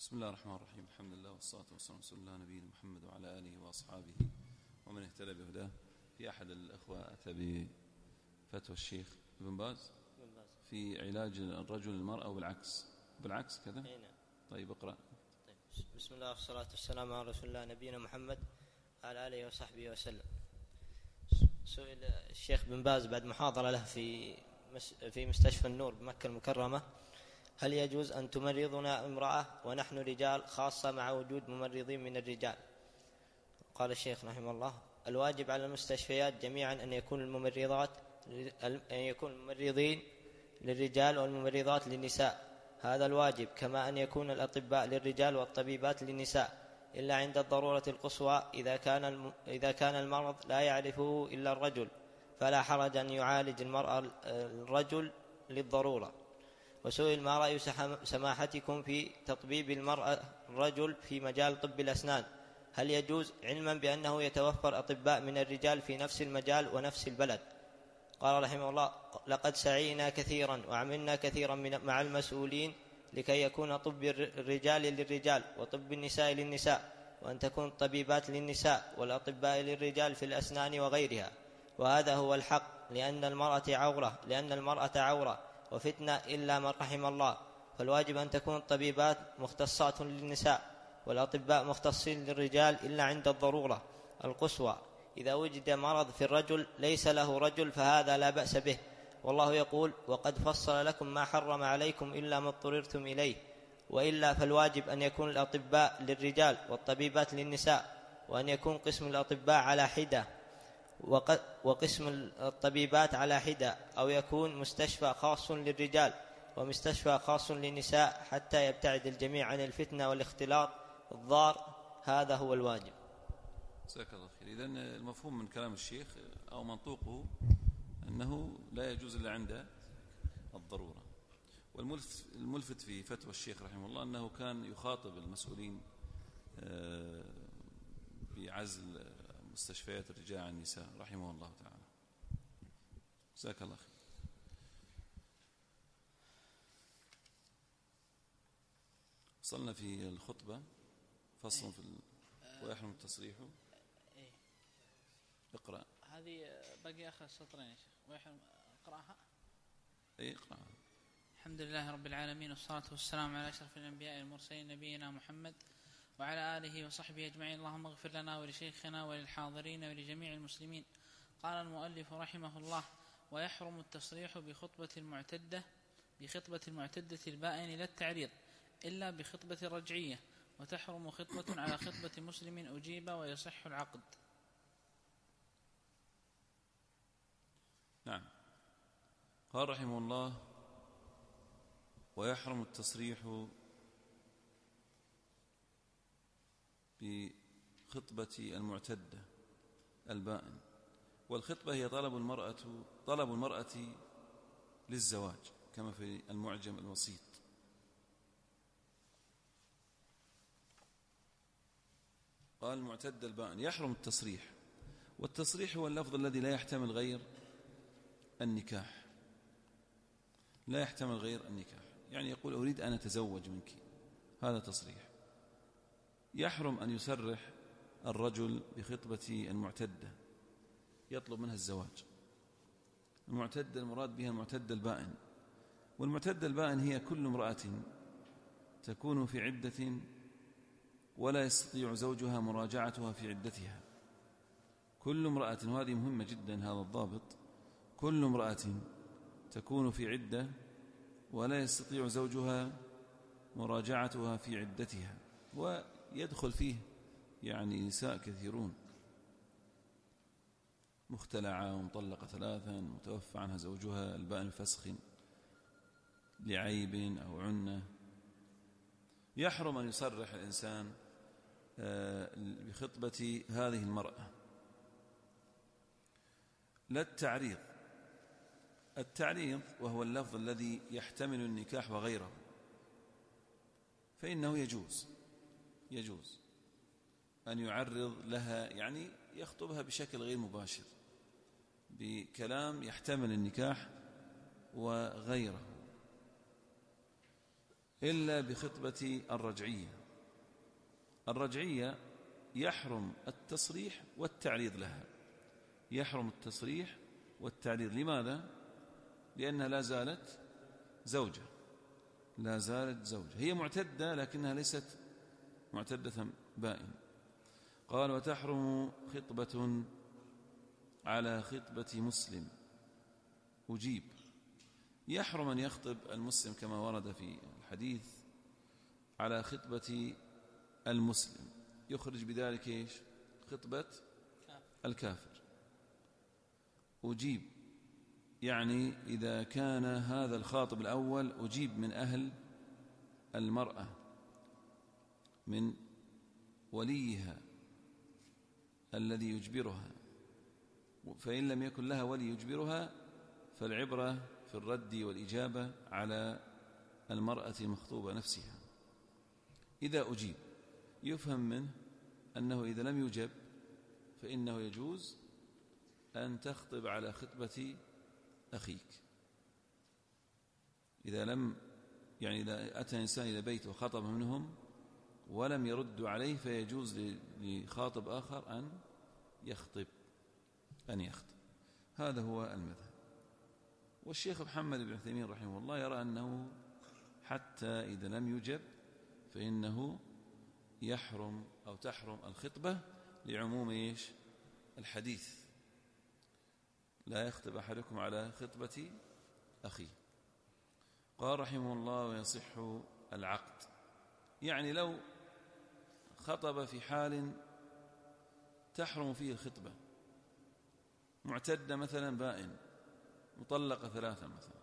بسم الله الرحمن الرحيم. الحمد لله والصلاة والسلام على رسول الله نبينا محمد وعلى آله وأصحابه ومن اهتدى بهداه. في أحد الأخوة أتى بفتوى الشيخ ابن باز في علاج الرجل المرأة بالعكس كذا. نعم. طيب اقرأ. طيب. بسم الله والصلاة والسلام على رسول الله نبينا محمد وعلى آله وصحبه وسلم. سئل الشيخ بن باز بعد محاضرة له في مستشفى النور بمكة المكرمة: هل يجوز أن تمرضنا امرأة ونحن رجال، خاصة مع وجود ممرضين من الرجال؟ قال الشيخ رحمه الله: الواجب على المستشفيات جميعا أن يكون الممرضين للرجال والممرضات للنساء، هذا الواجب، كما أن يكون الأطباء للرجال والطبيبات للنساء، إلا عند الضرورة القصوى إذا كان المرض لا يعرفه إلا الرجل، فلا حرج أن يعالج المرأة الرجل للضرورة. وسئل: ما رأي سماحتكم في تطبيب المرأة الرجل في مجال طب الأسنان؟ هل يجوز، علما بأنه يتوفر أطباء من الرجال في نفس المجال ونفس البلد؟ قال رحمه الله: لقد سعينا كثيرا وعملنا كثيرا مع المسؤولين لكي يكون طب الرجال للرجال وطب النساء للنساء، وأن تكون الطبيبات للنساء والأطباء للرجال في الأسنان وغيرها، وهذا هو الحق، لأن المرأة عورة وفتنة إلا من رحم الله، فالواجب أن تكون الطبيبات مختصات للنساء والأطباء مختصين للرجال إلا عند الضرورة القصوى. إذا وجد مرض في الرجل ليس له رجل فهذا لا بأس به، والله يقول: وقد فصل لكم ما حرم عليكم إلا ما اضطررتم إليه، وإلا فالواجب أن يكون الأطباء للرجال والطبيبات للنساء، وأن يكون قسم الأطباء على حدة وقسم الطبيبات على حدة، أو يكون مستشفى خاص للرجال ومستشفى خاص للنساء، حتى يبتعد الجميع عن الفتنة والاختلاط الضار، هذا هو الواجب. جزاك الله خير. إذن المفهوم من كلام الشيخ أو منطوقه أنه لا يجوز إلا عند الضرورة. والملفت في فتوى الشيخ رحمه الله أنه كان يخاطب المسؤولين بعزل مستشفيات الرجال عن النساء رحمه الله تعالى. جزاك الله خير. وصلنا في الخطبة فصل في ويحرم التصريح. اقرأ. هذه باقي آخر السطرين يا شيخ. ويحرم اقرأها. اقرأ. الحمد لله رب العالمين، والصلاة والسلام على أشرف الأنبياء والمرسلين نبينا محمد وعلى آله وصحبه أجمعين. اللهم اغفر لنا ولشيخنا وللحاضرين ولجميع المسلمين. قال المؤلف رحمه الله: ويحرم التصريح بخطبة المعتدة البائن لا التعريض إلا بخطبة رجعية، وتحرم خطبة على خطبة مسلم أجيب ويصح العقد. نعم. قال رحمه الله: ويحرم التصريح بخطبة المعتدة البائن. والخطبة هي طلب المرأة للزواج، كما في المعجم الوسيط. قال المعتدة البائن يحرم التصريح، والتصريح هو اللفظ الذي لا يحتمل غير النكاح، يعني يقول: أريد أن أتزوج منك، هذا تصريح. يحرم أن يسرح الرجل بخطبة المعتدة يطلب منها الزواج. المعتدة المراد بها المعتدة البائن. والمعتدة البائن هي كل امرأة تكون في عدة ولا يستطيع زوجها مراجعتها في عدتها. كل امرأة، وهذه مهمة جدا هذا الضابط، كل امرأة تكون في عدة ولا يستطيع زوجها مراجعتها في عدتها. ويدخل فيه يعني نساء كثيرون، مختلعة ومطلقة 3، متوفى عنها زوجها، البائن فسخ لعيب أو عنة. يحرم أن يصرح الإنسان بخطبة هذه المرأة. لا التعريض وهو اللفظ الذي يحتمل النكاح وغيره، فإنه يجوز أن يعرض لها، يعني يخطبها بشكل غير مباشر بكلام يحتمل النكاح وغيره. إلا بخطبة الرجعية. الرجعية يحرم التصريح والتعريض لها، يحرم التصريح والتعريض. لماذا؟ لأنها لا زالت زوجة، لا زالت زوجة، هي معتدة لكنها ليست معتدة بائن. قال: وتحرم خطبة على خطبة مسلم أجيب. يحرم أن يخطب المسلم كما ورد في الحديث على خطبة المسلم، يخرج بذلك إيش؟ خطبة الكافر. أجيب يعني إذا كان هذا الخاطب الأول أجيب من أهل المرأة، من وليها الذي يجبرها، فإن لم يكن لها ولي يجبرها فالعبرة في الرد والإجابة على المرأة المخطوبة نفسها. إذا أجيب يفهم منه أنه إذا لم يجب فإنه يجوز أن تخطب على خطبة أخيك. إذا لم يعني إذا أتى إنسان إلى بيت وخطب منهم ولم يردوا عليه فيجوز لخاطب آخر أن يخطب. هذا هو المذهب. والشيخ محمد بن عثيمين رحمه الله يرى أنه حتى إذا لم يجب فإنه يحرم أو تحرم الخطبة لعموم إيش؟ الحديث: لا يخطب أحدكم على خطبة أخيه. قال رحمه الله: ويصح العقد. يعني لو خطب في حال تحرم فيه الخطبة، معتدة مثلا بائن، مطلقة 3 مثلا،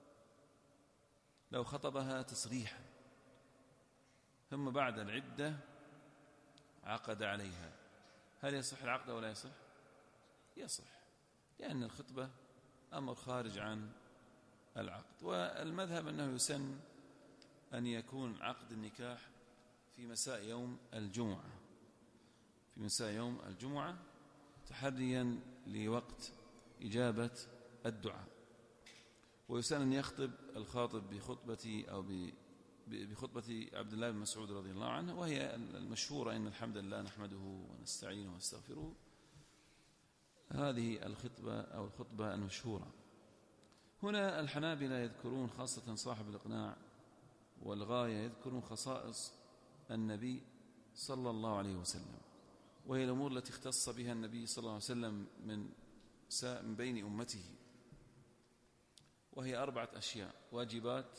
لو خطبها تصريحا ثم بعد العدة عقد عليها، هل يصح العقد أو لا يصح؟ يصح، لأن الخطبة أمر خارج عن العقد. والمذهب أنه يسن أن يكون عقد النكاح في مساء يوم الجمعة، في مساء يوم الجمعة تحريا لوقت إجابة الدعاء. ويسن أن يخطب الخاطب بخطبة أو بخطبة عبد الله بن مسعود رضي الله عنه، وهي المشهورة: إن الحمد لله نحمده ونستعينه ونستغفره. هذه الخطبة أو الخطبة المشهورة. هنا الحنابلة يذكرون خاصة صاحب الإقناع والغاية يذكرون خصائص النبي صلى الله عليه وسلم، وهي الأمور التي اختص بها النبي صلى الله عليه وسلم من بين أمته، وهي 4 أشياء: واجبات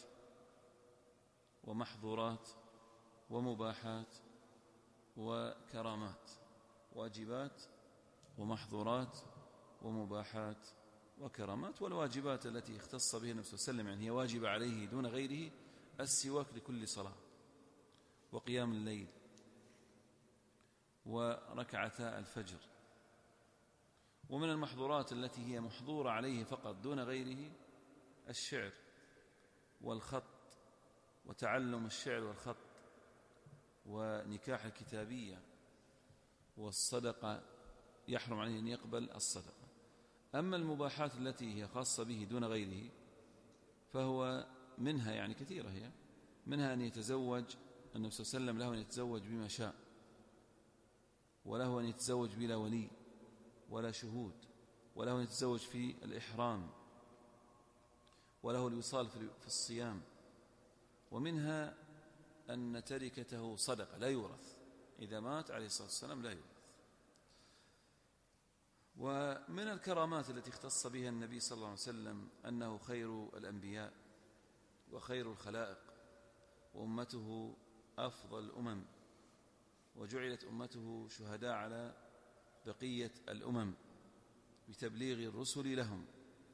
ومحظورات ومباحات وكرامات. واجبات ومحظورات ومباحات وكرامات. والواجبات التي اختص بها النبي صلى الله عليه وسلم، يعني هي واجب عليه دون غيره: السواك لكل صلاة، وقيام الليل، وركعتا الفجر. ومن المحظورات التي هي محظورة عليه فقط دون غيره: الشعر والخط، وتعلم الشعر والخط، ونكاح الكتابية، والصدقة يحرم عليه أن يقبل الصدقة. أما المباحات التي هي خاصة به دون غيره فهو منها يعني كثيرة، هي منها أن يتزوج النبي صلى الله عليه وسلم، له أن يتزوج بما شاء، وله أن يتزوج بلا ولي ولا شهود، وله أن يتزوج في الإحرام، وله الوصال في الصيام. ومنها أن تركته صدقة لا يورث، إذا مات عليه الصلاة والسلام لا يورث. ومن الكرامات التي اختص بها النبي صلى الله عليه وسلم أنه خير الأنبياء وخير الخلائق، وأمته أفضل الأمم، وجعلت أمته شهداء على بقية الأمم بتبليغ الرسل لهم،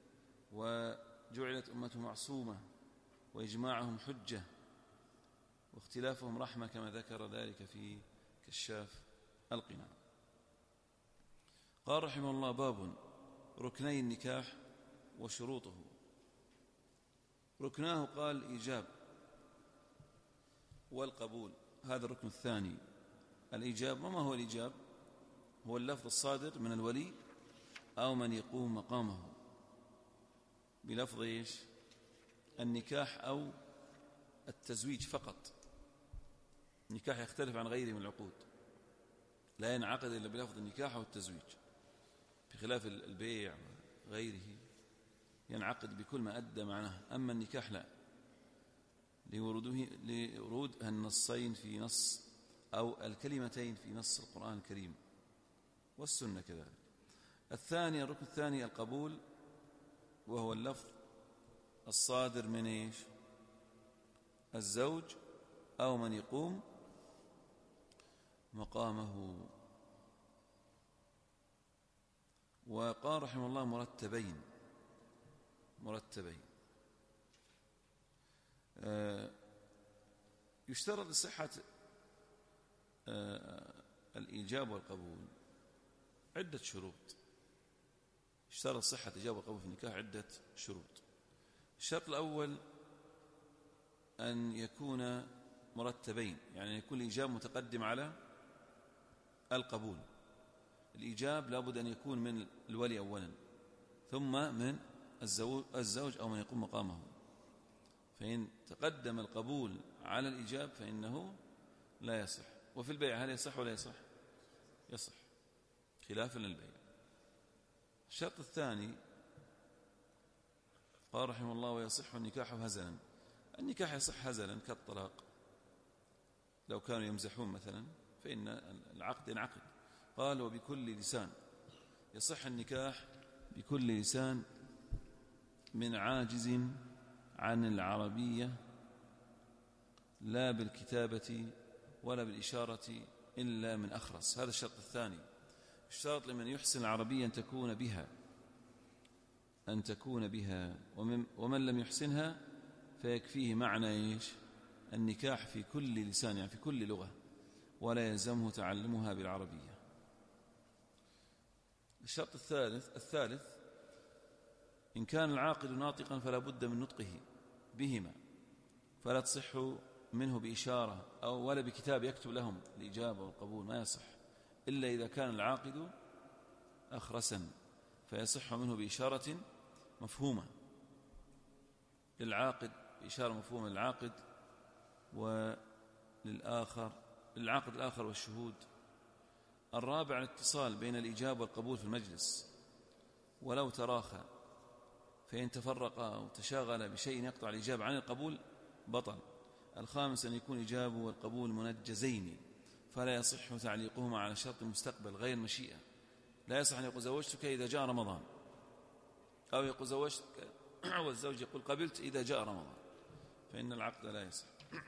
وجعلت أمته معصومة، وإجماعهم حجة، واختلافهم رحمة، كما ذكر ذلك في كشاف القناع. قال رحمه الله: باب ركني النكاح وشروطه. ركناه قال الإيجاب والقبول، هذا الركن الثاني. الإيجاب، وما هو الإيجاب؟ هو اللفظ الصادر من الولي أو من يقوم مقامه بلفظ إيش؟ النكاح أو التزويج فقط. النكاح يختلف عن غيره من العقود، لا ينعقد إلا بلفظ النكاح أو التزويج، بخلاف البيع وغيره ينعقد بكل ما أدى معناه. أما النكاح لا، لورود النصين في نص أو الكلمتين في نص القرآن الكريم والسنة كذلك. الثاني، الركن الثاني القبول، وهو اللفظ الصادر من إيش؟ الزوج أو من يقوم مقامه. وقال رحمه الله مرتبين يشترط لصحة الإيجاب والقبول عدة شروط. اشترط صحة الإيجاب والقبول في النكاح عدة شروط. الشرط الأول أن يكون مرتبين، يعني يكون الإيجاب متقدم على القبول. الإيجاب لابد أن يكون من الولي أولا، ثم من الزوج أو من يقوم مقامه. فإن تقدم القبول على الإيجاب فإنه لا يصح. وفي البيع هل يصح ولا يصح؟ يصح خلافا للبيع. الشرط الثاني قال رحمه الله ويصح النكاح هزلا. النكاح يصح هزلا كالطلاق، لو كانوا يمزحون مثلا فإن العقد ينعقد. قال وبكل لسان، يصح النكاح بكل لسان من عاجز عن العربية لا بالكتابة ولا بالإشارة إلا من أخرس. هذا الشرط الثاني. الشرط لمن يحسن العربية أن تكون بها ومن لم يحسنها فيكفيه معنى إيش؟ النكاح في كل لسان، يعني في كل لغة، ولا يلزمه تعلمها بالعربية. الشرط الثالث إن كان العاقد ناطقا فلا بد من نطقه بهما، فلا تصح منه بإشارة أو ولا بكتاب يكتب لهم الإجابة والقبول، ما يصح إلا إذا كان العاقد أخرسا، فيصح منه بإشارة مفهومة للعاقد، بإشارة مفهومة للعاقد للعاقد الآخر والشهود. الرابع الاتصال بين الإجابة والقبول في المجلس ولو تراخى، فإن تفرقا أو تشاغل بشيء يقطع الإجابة عن القبول بطل. الخامس أن يكون الإجابة والقبول منجزين، فلا يصح تعليقهما على شرط المستقبل غير مشيئة. لا يصح أن يقول زوجتك إذا جاء رمضان، أو يقول زوجتك والزوج يقول قبلت إذا جاء رمضان، فإن العقد لا يصح.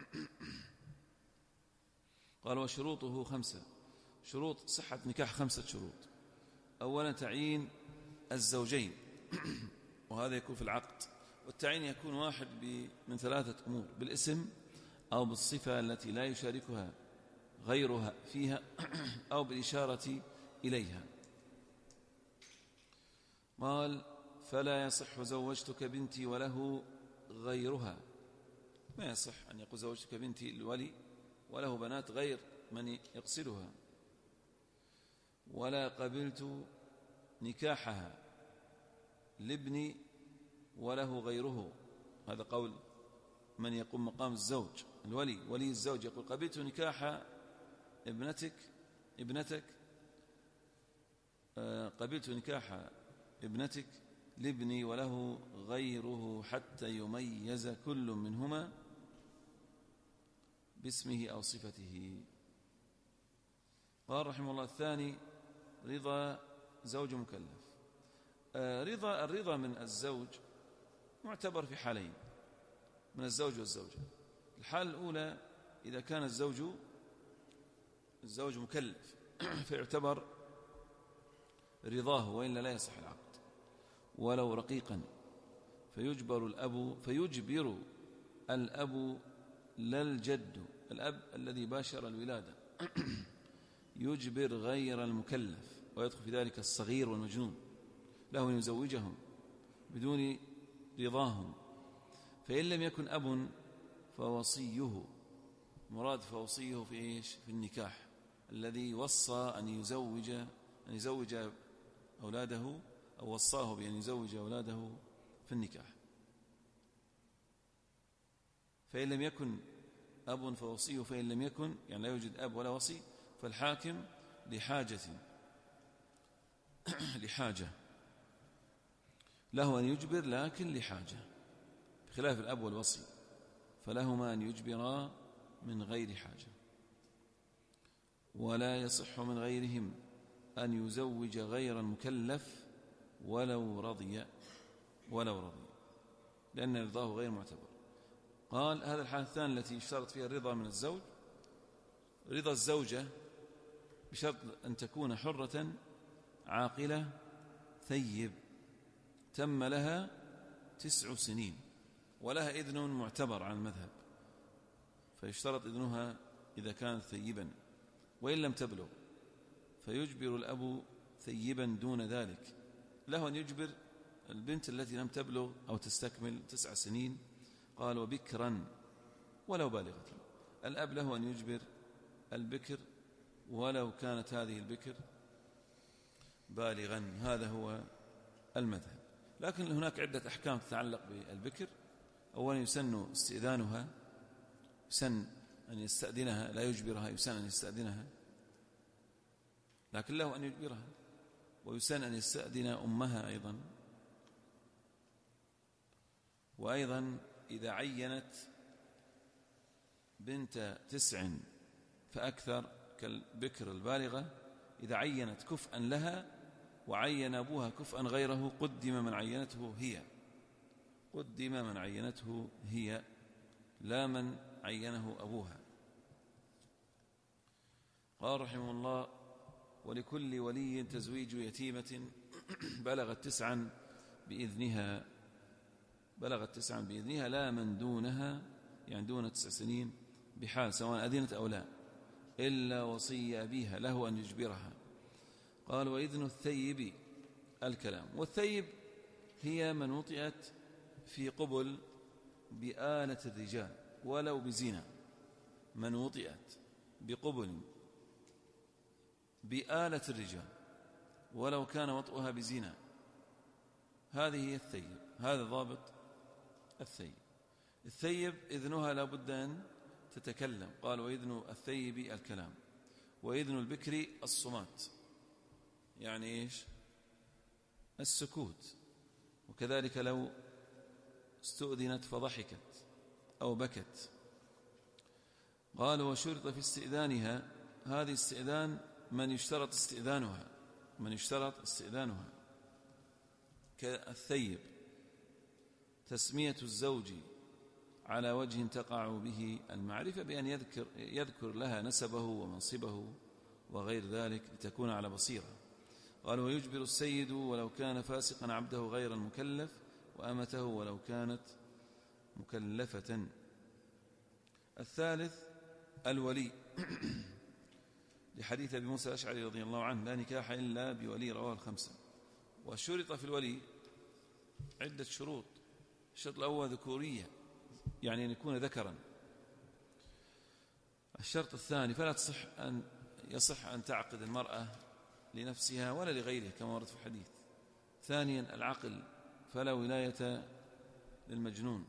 قال وشروطه 5. شروط صحة نكاح 5 شروط. أولا تعيين الزوجين، وهذا يكون في العقد، والتعيين يكون واحد من 3 أمور: بالاسم أو بالصفة التي لا يشاركها غيرها فيها أو بالإشارة إليها. قال فلا يصح زوجتك بنتي وله غيرها، ما يصح أن يقول زوجتك بنتي الولي وله بنات غير من يقصدها. ولا قبلت نكاحها لابني وله غيره، هذا قول من يقوم مقام الزوج، ولي الزوج يقول قبلت نكاح ابنتك قبلت نكاح ابنتك لابني وله غيره حتى يميز كل منهما باسمه أو صفته. قال رحمه الله الثاني رضا زوج مكلف. الرضا من الزوج معتبر في حالين من الزوج والزوجة. الحالة الأولى إذا كان الزوج مكلف فيعتبر رضاه، وإلا لا يصح العقد. ولو رقيقا فيجبر الأب لا الجد، الأب الذي باشر الولادة يجبر غير المكلف، ويدخل في ذلك الصغير والمجنون، له أن يزوجهم بدون رضاهم. فإن لم يكن أب فوصيه، مراد فوصيه في إيش؟ في النكاح، الذي وصى أن يزوج أولاده، أو وصاه بأن يزوج أولاده في النكاح. فإن لم يكن أب فوصي، فإن لم يكن يعني لا يوجد أب ولا وصي فالحاكم لحاجة له أن يجبر لكن لحاجة، بخلاف الأب والوصي فلهما أن يجبرا من غير حاجة. ولا يصح من غيرهم أن يزوج غير المكلف ولو رضي لأن رضاه غير معتبر. قال هذا الحالة الثانية التي اشترط فيها الرضا من الزوج، رضا الزوجة بشرط أن تكون حرة عاقلة ثيب تم لها 9 سنين ولها إذن معتبر عن المذهب، فيشترط إذنها إذا كانت ثيبا، وإن لم تبلغ فيجبر الأب ثيبا دون ذلك. له أن يجبر البنت التي لم تبلغ أو تستكمل 9 سنين. قال وبكرا ولو بالغة، الأب له أن يجبر البكر ولو كانت هذه البكر بالغا، هذا هو المذهب. لكن هناك عدة أحكام تتعلق بالبكر. أولا يسن استئذانها، يسن أن يستأذنها، لا يجبرها، يسن أن يستأذنها لكن له أن يجبرها، ويسن أن يستأذن أمها أيضا. وأيضا إذا عينت بنت 9 فأكثر كالبكر البالغة، إذا عينت كفءا لها وعين أبوها كفءا غيره قدم من عينته هي لا من عينه أبوها. قال رحمه الله ولكل ولي تزويج يتيمة بلغت 9 بإذنها لا من دونها، يعني دون 9 سنين بحال سواء أذنت أو لا، إلا وصي أبيها له أن يجبرها. قال وإذن الثيب الكلام، والثيب هي من وطئت في قبل بآلة الرجال ولو بزنا، من وطئت بقبل بآلة الرجال ولو كان وطئها بزنا، هذه هي الثيب، هذا ضابط الثيب. الثيب إذنها لا بد أن تتكلم. قال وإذن الثيب الكلام، وإذن البكر الصمات، يعني إيش؟ السكوت. وكذلك لو استؤذنت فضحكت أو بكت. قال وشرط في استئذانها، هذه استئذان من يشترط استئذانها كالثيب تسمية الزوج على وجه تقع به المعرفة بأن يذكر لها نسبه ومنصبه وغير ذلك لتكون على بصيرة. قال ويجبر السيد ولو كان فاسقا عبده غير المكلف وأمته ولو كانت مكلفة. الثالث الولي لحديث أبي موسى الأشعري رضي الله عنه لا نكاح إلا بولي، رواه 5. والشرط في الولي عدة شروط. الشرط الأول ذكورية، يعني أن يكون ذكرا. الشرط الثاني فلا يصح أن تعقد المرأة لنفسها ولا لغيرها كما ورد في الحديث. ثانيا العقل، فلا ولاية للمجنون.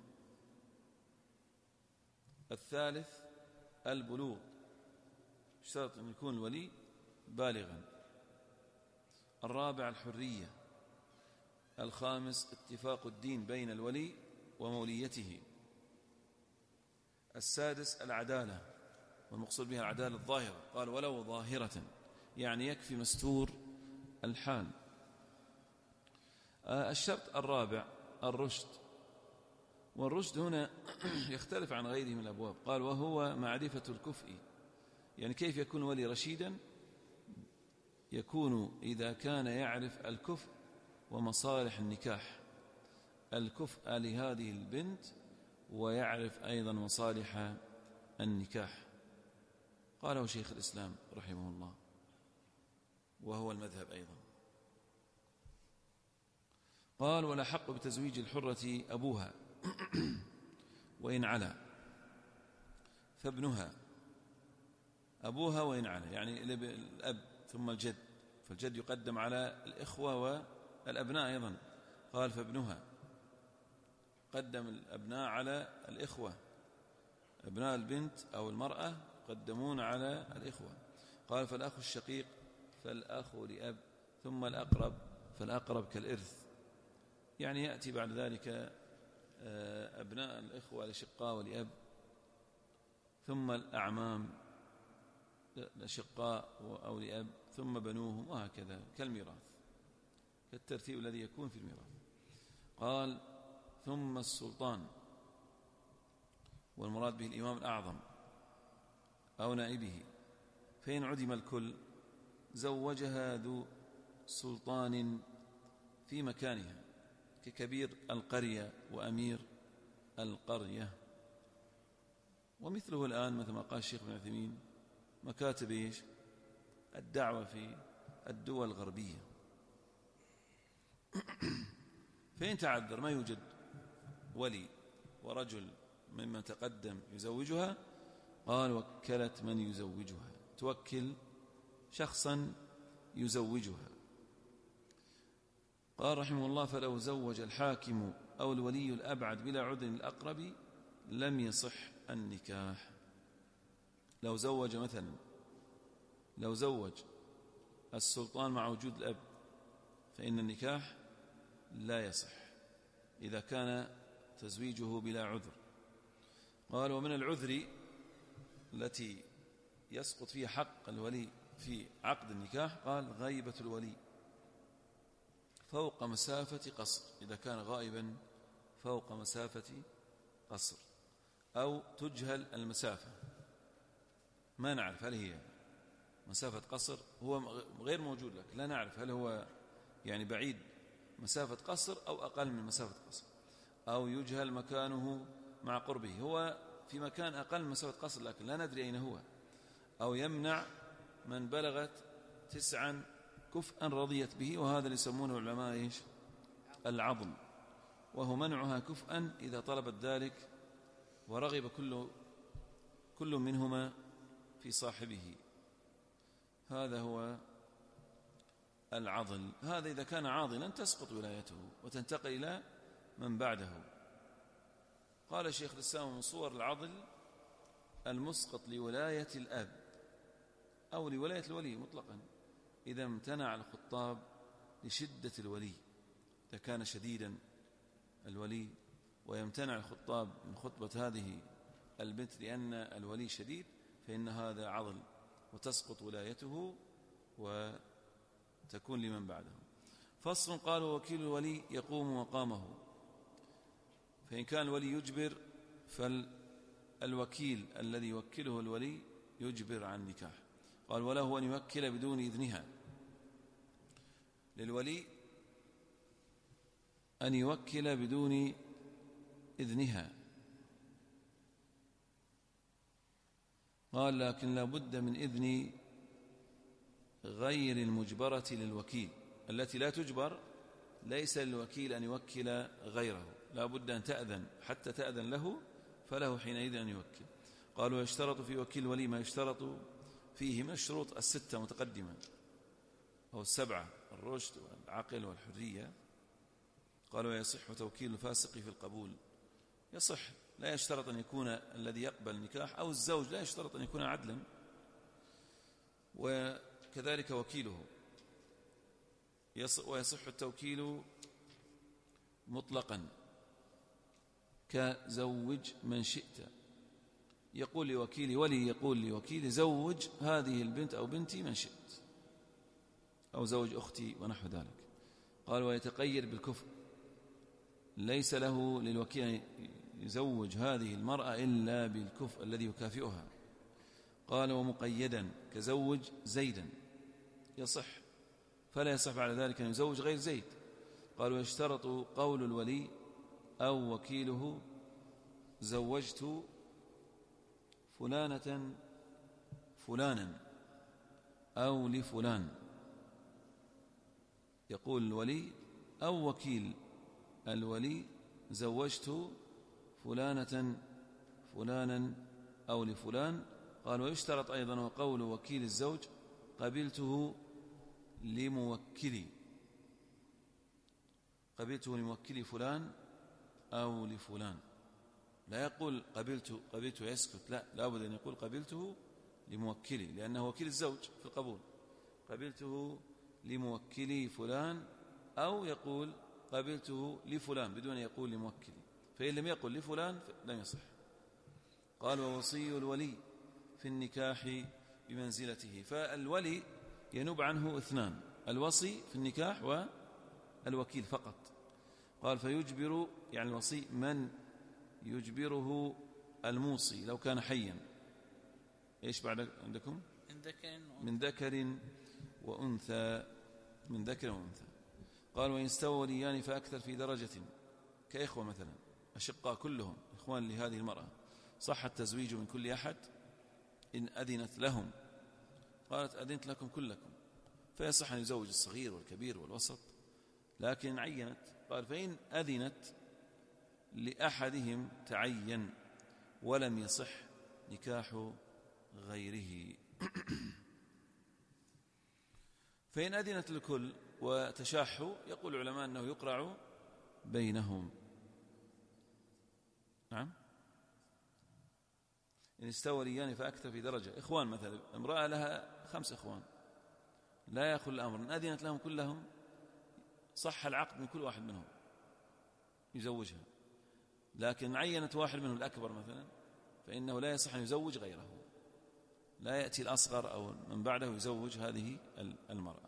الثالث البلوغ، اشترط أن يكون الولي بالغا. الرابع الحرية. الخامس اتفاق الدين بين الولي وموليته. السادس العدالة، والمقصود بها العدالة الظاهرة. قال ولو ظاهرة، يعني يكفي مستور الحال. الشرط الرابع الرشد، والرشد هنا يختلف عن غيره من الأبواب. قال وهو معرفة الكفء، يعني كيف يكون ولي رشيدا؟ يكون إذا كان يعرف الكفء ومصالح النكاح، الكفء لهذه البنت ويعرف أيضا مصالح النكاح. قاله شيخ الإسلام رحمه الله وهو المذهب أيضا. قال ولا حق بتزويج الحرة أبوها وإن علا، فابنها أبوها وإن علا، يعني الأب ثم الجد، فالجد يقدم على الإخوة والأبناء أيضا. قال فابنها، قدم الأبناء على الإخوة. أبناء البنت أو المرأة يقدمون على الإخوة. قال فالأخ الشقيق فالأخ لأب، ثم الأقرب فالأقرب كالإرث. يعني يأتي بعد ذلك أبناء الإخوة الأشقاء ولأب، ثم الأعمام الأشقاء أو لأب، ثم بنوهم، وهكذا كالميراث، كالترتيب الذي يكون في الميراث. قال ثم السلطان، والمراد به الإمام الأعظم أو نائبه، فإن عدم الكل زوجها ذو سلطان في مكانها، ككبير القرية وأمير القرية. ومثله الآن مثل ما قال الشيخ ابن عثيمين مكاتب الدعوة في الدول الغربية. فإن تعذر ما يوجد ولي ورجل ممن تقدم يزوجها، قال وكلت من يزوجها، توكل شخصا يزوجها. قال رحمه الله فلو زوج الحاكم أو الولي الأبعد بلا عذر الأقرب لم يصح النكاح. لو زوج مثلا، لو زوج السلطان مع وجود الأب فإن النكاح لا يصح إذا كان تزويجه بلا عذر. قال ومن العذر التي يسقط فيها حق الولي في عقد النكاح، قال غيبة الولي فوق مسافة قصر، إذا كان غائبا فوق مسافة قصر، أو تجهل المسافة، ما نعرف هل هي مسافة قصر، هو غير موجود لك، لا نعرف هل هو يعني بعيد مسافة قصر أو أقل من مسافة قصر، أو يجهل مكانه مع قربه، هو في مكان أقل من مسافة قصر لكن لا ندري أين هو، أو يمنع من بلغت 9 كفءا رضيت به، وهذا اللي يسمونه العلماء العضل، وهو منعها كفءا إذا طلبت ذلك ورغب كل منهما في صاحبه، هذا هو العضل. هذا إذا كان عاضلا تسقط ولايته وتنتقل إلى من بعده. قال شيخ الإسلام من صور العضل المسقط لولاية الأب أو لولاية الولي مطلقا، إذا امتنع الخطاب لشدة الولي، إذا كان شديدا الولي ويمتنع الخطاب من خطبة هذه البنت لأن الولي شديد، فإن هذا عضل وتسقط ولايته وتكون لمن بعده. فصل. قالوا وكيل الولي يقوم مقامه، فإن كان الولي يجبر فالوكيل الذي يوكله الولي يجبر عن النكاح. قال وله أن يوكل بدون إذنها، للولي أن يوكل بدون إذنها. قال لكن لا بد من إذن غير المجبرة للوكيل، التي لا تجبر ليس للوكيل أن يوكل غيره، لا بد أن تأذن، حتى تأذن له فله حينئذ أن يوكل. قالوا يشترط في وكيل الولي ما يشترط فيه من الشروط 6 متقدمة أو 7، الرشد والعقل والحرية. قالوا يصح توكيل الفاسق في القبول، يصح، لا يشترط أن يكون الذي يقبل النكاح أو الزوج لا يشترط أن يكون عدلا، وكذلك وكيله. ويصح التوكيل مطلقا كزوج من شئت، يقول لوكيلي ولي يقول لوكيلي زوج هذه البنت أو بنتي من شئت، أو زوج أختي ونحو ذلك. قال ويتقيد بالكفء، ليس له للوكيل يزوج هذه المرأة إلا بالكفء الذي يكافئها. قال ومقيدا كزوج زيدا، يصح، فلا يصح بعد ذلك أن يزوج غير زيد. قال ويشترط قول الولي أو وكيله زوجت فلانة فلانا أو لفلان، يقول الولي أو وكيل الولي زوجت فلانة فلانا أو لفلان. قال ويشترط أيضا وقول وكيل الزوج قبلته لموكلي، قبلته لموكلي فلان أو لفلان. لا يقول قبلته يسكت، لا، لابد أن يقول قبلته لموكلي، لأنه وكيل الزوج في القبول. قبلته لموكلي فلان، أو يقول قبلته لفلان بدون أن يقول لموكلي، فإن لم يقل لفلان لم يصح. قال ووصي الولي في النكاح بمنزلته. فالولي ينوب عنه اثنان: الوصي في النكاح والوكيل فقط. قال فيجبر، يعني الوصي من يجبره الموصي لو كان حيا. ايش بعد عندكم؟ من ذكر وأنثى. من ذكر وأنثى. قال وإن استوى وليان فأكثر في درجة، كإخوة مثلا، أشقاء كلهم إخوان لهذه المرأة، صح التزويج من كل أحد إن أذنت لهم. قالت أذنت لكم كلكم، فيصح أن يزوج الصغير والكبير والوسط، لكن عينت. قال فإن أذنت لأحدهم تعين ولم يصح نكاح غيره. فإن أذنت للكل وتشاحوا، يقول العلماء أنه يقرع بينهم. نعم. إن استوى وليان فأكثر في درجة، إخوان مثلا، امرأة لها 5 إخوان، لا يأخذ الأمر إن أذنت لهم كلهم صح العقد من كل واحد منهم يزوجها، لكن عينت واحد منهم الأكبر مثلا، فإنه لا يصح أن يزوج غيره، لا يأتي الأصغر أو من بعده يزوج هذه المرأة.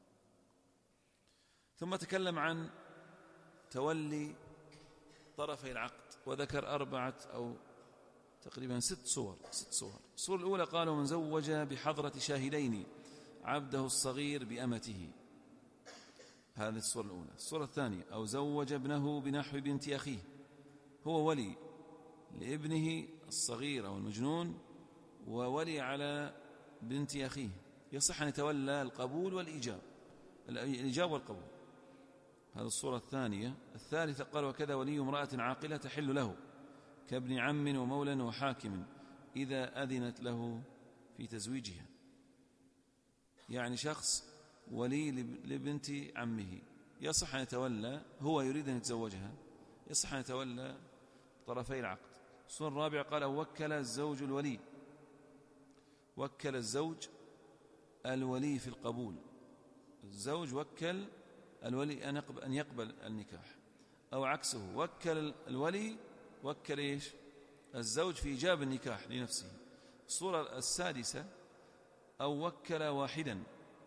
ثم تكلم عن تولي طرفي العقد، وذكر 4 أو تقريبا 6 صور. الصورة الأولى قال ومن زوج بحضرة شاهدين عبده الصغير بأمته، هذه الصورة الأولى. الصورة الثانية أو زوج ابنه بنحو بنت أخيه، هو ولي لابنه الصغير أو المجنون وولي على بنت أخيه، يصح أن يتولى القبول والإيجاب، الإيجاب والقبول. هذه الصورة الثانية. الثالثة قال وكذا ولي امرأة عاقلة تحل له كابن عم ومولى وحاكم إذا أذنت له في تزويجها، يعني شخص ولي لبنت عمه يصح أن يتولى، هو يريد أن يتزوجها، يصح أن يتولى طرفي العقد. الصورة الرابعة قال وكل الزوج الولي، وكل الزوج الولي في القبول، الزوج وكل الولي أن يقبل النكاح، أو عكسه وكل الولي وكل إيش الزوج في إيجاب النكاح لنفسه. الصورة السادسة أو وكل واحدا.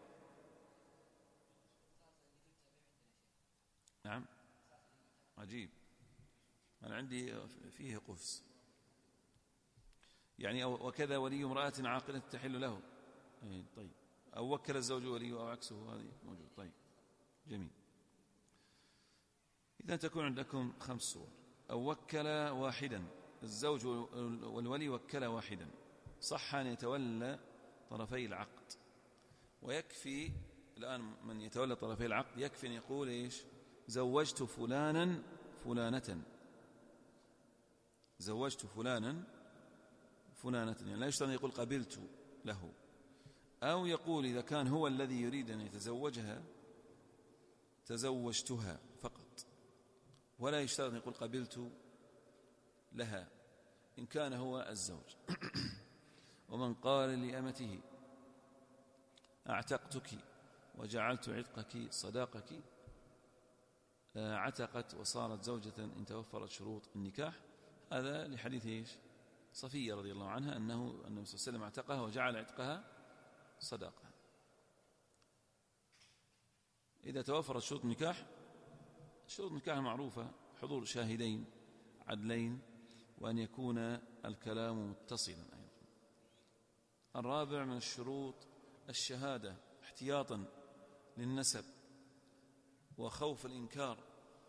نعم عجيب، أنا عندي فيه قفز، يعني وكذا ولي امرأة عاقلة تحل له. طيب أو وكل الزوج ولي أو عكسه، هذه موجود. طيب جميل. إذا تكون عندكم 5 صور. أو وكل واحدا، الزوج والولي وكل واحدا، صح أن يتولى طرفي العقد. ويكفي الآن من يتولى طرفي العقد يكفي أن يقول إيش زوجت فلانا فلانة، زوجت فلانا فلانة، يعني لا يشترط أن يقول قبلت له، أو يقول إذا كان هو الذي يريد أن يتزوجها تزوجتها فقط، ولا يشترط أن يقول قبلت لها إن كان هو الزوج. ومن قال لأمته أعتقتك وجعلت عتقك صداقك، عتقت وصارت زوجة إن توفرت شروط النكاح، هذا لحديث إيش صفية رضي الله عنها أنه النبي صلى الله عليه وسلم اعتقها وجعل عتقها صداقة. إذا توفرت شروط النكاح، شروط النكاح معروفة: حضور شاهدين عدلين، وأن يكون الكلام متصلا أيضا. الرابع من الشروط الشهادة احتياطا للنسب وخوف الإنكار.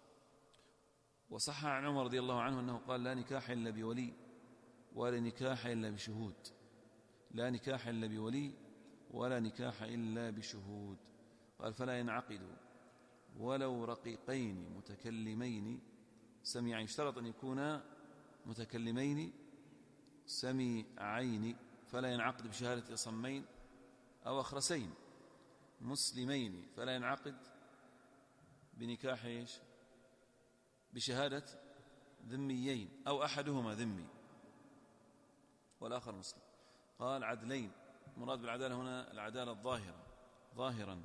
وصح عن عمر رضي الله عنه أنه قال لا نكاح إلا بولي ولا نكاح إلا بشهود، لا نكاح إلا بولي ولا نكاح إلا بشهود. قال فلا ينعقد ولو رقيقين متكلمين سميعين، اشترط أن يكونا متكلمين سميعين، فلا ينعقد بشهادة أصمين أو أخرسين مسلمين، فلا ينعقد بنكاح بشهادة ذميين أو أحدهما ذمي والآخر مسلم. قال عدلين، مراد بالعدالة هنا العدالة الظاهرة، ظاهرا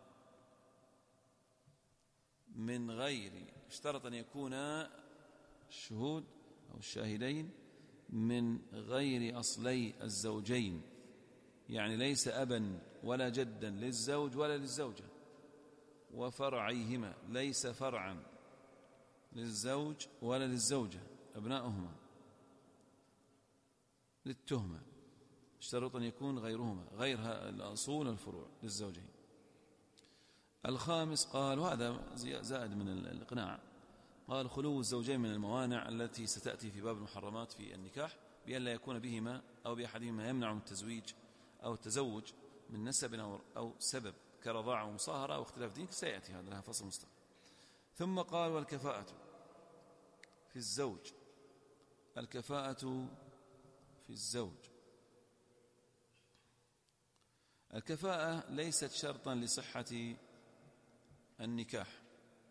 من غير، اشترط أن يكون الشهود أو الشاهدين من غير أصلي الزوجين، يعني ليس أبا ولا جدا للزوج ولا للزوجة، وفرعيهما ليس فرعا للزوج ولا للزوجة أبناؤهما للتهمة، اشترط أن يكون غيرهما، غير الأصول الفروع للزوجين. الخامس قال، وهذا زائد من الإقناع، قال خلو الزوجين من الموانع التي ستأتي في باب المحرمات في النكاح، بأن لا يكون بهما أو بأحدهما يمنع من التزويج أو التزوج من نسب أو سبب كرضاعة ومصاهرة أو اختلاف دين، سيأتي هذا لها فصل مستقل. ثم قال والكفاءة في الزوج، الكفاءة في الزوج، الكفاءة ليست شرطا لصحة النكاح.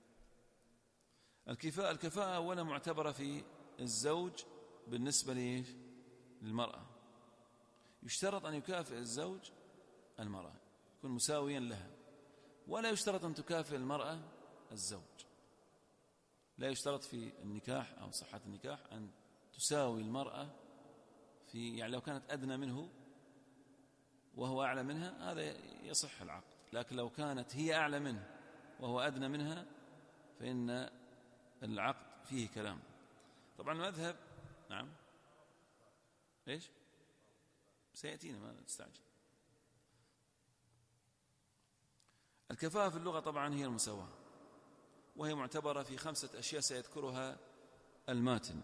الكفاءة أولا معتبرة في الزوج بالنسبة للمرأة، يشترط أن يكافئ الزوج المرأة، يكون مساويا لها، ولا يشترط أن تكافئ المرأة الزوج. لا يشترط في النكاح أو صحة النكاح أن تساوي المرأة في، يعني لو كانت أدنى منه وهو أعلى منها هذا يصح العقد، لكن لو كانت هي أعلى منه وهو أدنى منها فإن العقد فيه كلام. طبعا المذهب، نعم إيش سيأتينا ما تستعجل. الكفاءة في اللغة طبعا هي المساواة، وهي معتبرة في 5 أشياء سيذكرها الماتن.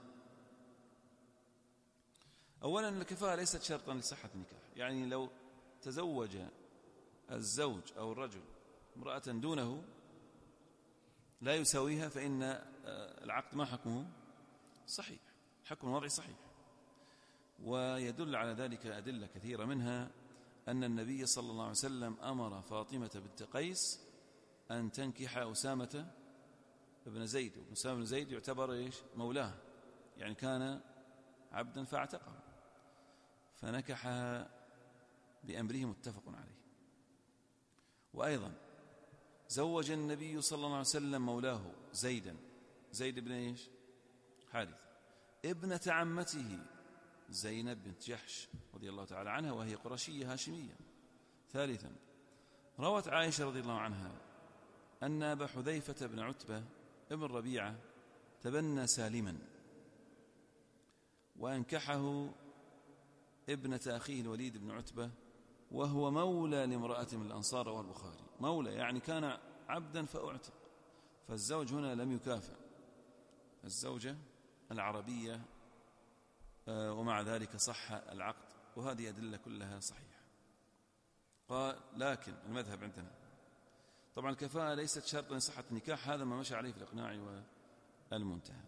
أولا الكفاءة ليست شرطا لصحة النكاح، يعني لو تزوج الزوج أو الرجل امرأة دونه لا يساويها فإن العقد ما حكمه صحيح، حكم الوضع صحيح. ويدل على ذلك أدلة كثيرة، منها أن النبي صلى الله عليه وسلم أمر فاطمة بنت قيس أن تنكح أسامة بن زيد، وأسامة بن زيد يعتبر مولاه، يعني كان عبدا فاعتقه، فنكحها بأمره متفق عليه. وأيضا زوج النبي صلى الله عليه وسلم مولاه زيد بن حارث ابنة عمته زينب بنت جحش رضي الله تعالى عنها، وهي قرشية هاشمية. ثالثا روت عائشة رضي الله عنها أن أبا حذيفة بن عتبة ابن ربيعة تبنى سالما وأنكحه ابنة أخيه الوليد بن عتبة، وهو مولى لامرأة من الأنصار، رواه البخاري. مولى يعني كان عبدا فأعتق، فالزوج هنا لم يكافئ الزوجة العربية، ومع ذلك صح العقد، وهذه أدلة كلها صحيحة. قال لكن المذهب عندنا طبعا الكفاءة ليست شرطا لصحة النكاح، هذا ما مشى عليه في الإقناع والمنتهى،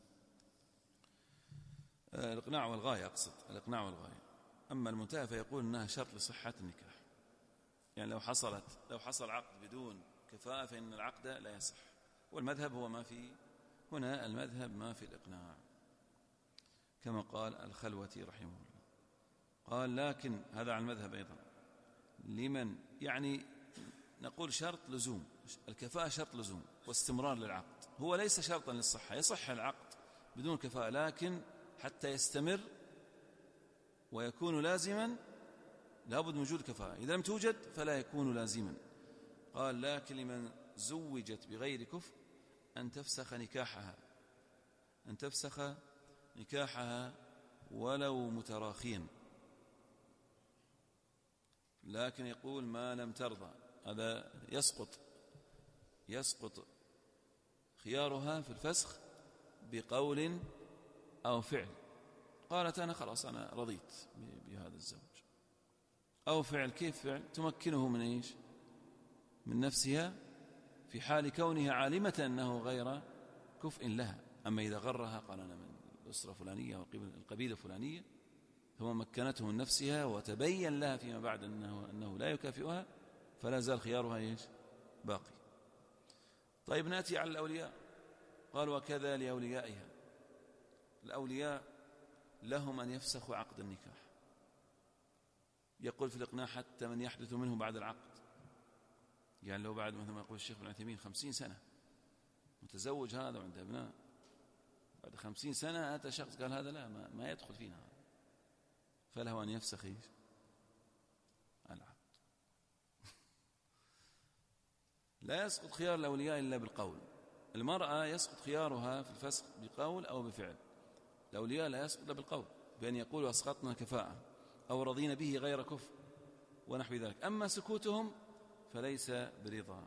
الإقناع والغاية، أقصد الإقناع والغاية. أما المنتهى فيقول أنها شرط لصحة النكاح، يعني لو حصل عقد بدون كفاءة فإن العقد لا يصح. والمذهب هو ما في هنا، المذهب ما في الإقناع، كما قال الخلوتي رحمه الله. قال لكن هذا عن المذهب أيضا، لمن يعني نقول شرط لزوم، الكفاءة شرط لزوم واستمرار للعقد، هو ليس شرطا للصحة، يصح العقد بدون كفاءة، لكن حتى يستمر ويكون لازما لابد من وجود كفاءة، إذا لم توجد فلا يكون لازما. قال لكن لمن زوجت بغير كفء أن تفسخ نكاحها ولو متراخيا، لكن يقول ما لم ترضى، هذا يسقط خيارها في الفسخ بقول أو فعل. قالت أنا خلاص أنا رضيت بهذا الزوج، أو فعل. كيف فعل؟ تمكنه من من نفسها في حال كونها عالمة أنه غير كفء لها. أما إذا غرها قال أنا من الأسرة الفلانية والقبيلة الفلانية، ثم مكنته من نفسها وتبين لها فيما بعد أنه لا يكافئها، فلا زال خيارها باقي. طيب نأتي على الأولياء، قال وكذا لأوليائها، الأولياء لهم أن يفسخوا عقد النكاح. يقول في الإقناع حتى من يحدث منه بعد العقد، يعني لو بعد مثل ما يقول الشيخ ابن عثيمين 50 سنة متزوج هذا وعنده أبناء، بعد 50 سنة أتى شخص قال هذا لا ما يدخل فينا هذا، فله أن يفسخ العقد. لا يسقط خيار الأولياء إلا بالقول. المرأة يسقط خيارها في الفسخ بقول أو بفعل، الأولياء لا يسقط إلا بالقول، بأن يقولوا أسقطنا كفاءة أو رضينا به غير كفر ونحو ذلك. أما سكوتهم فليس برضا.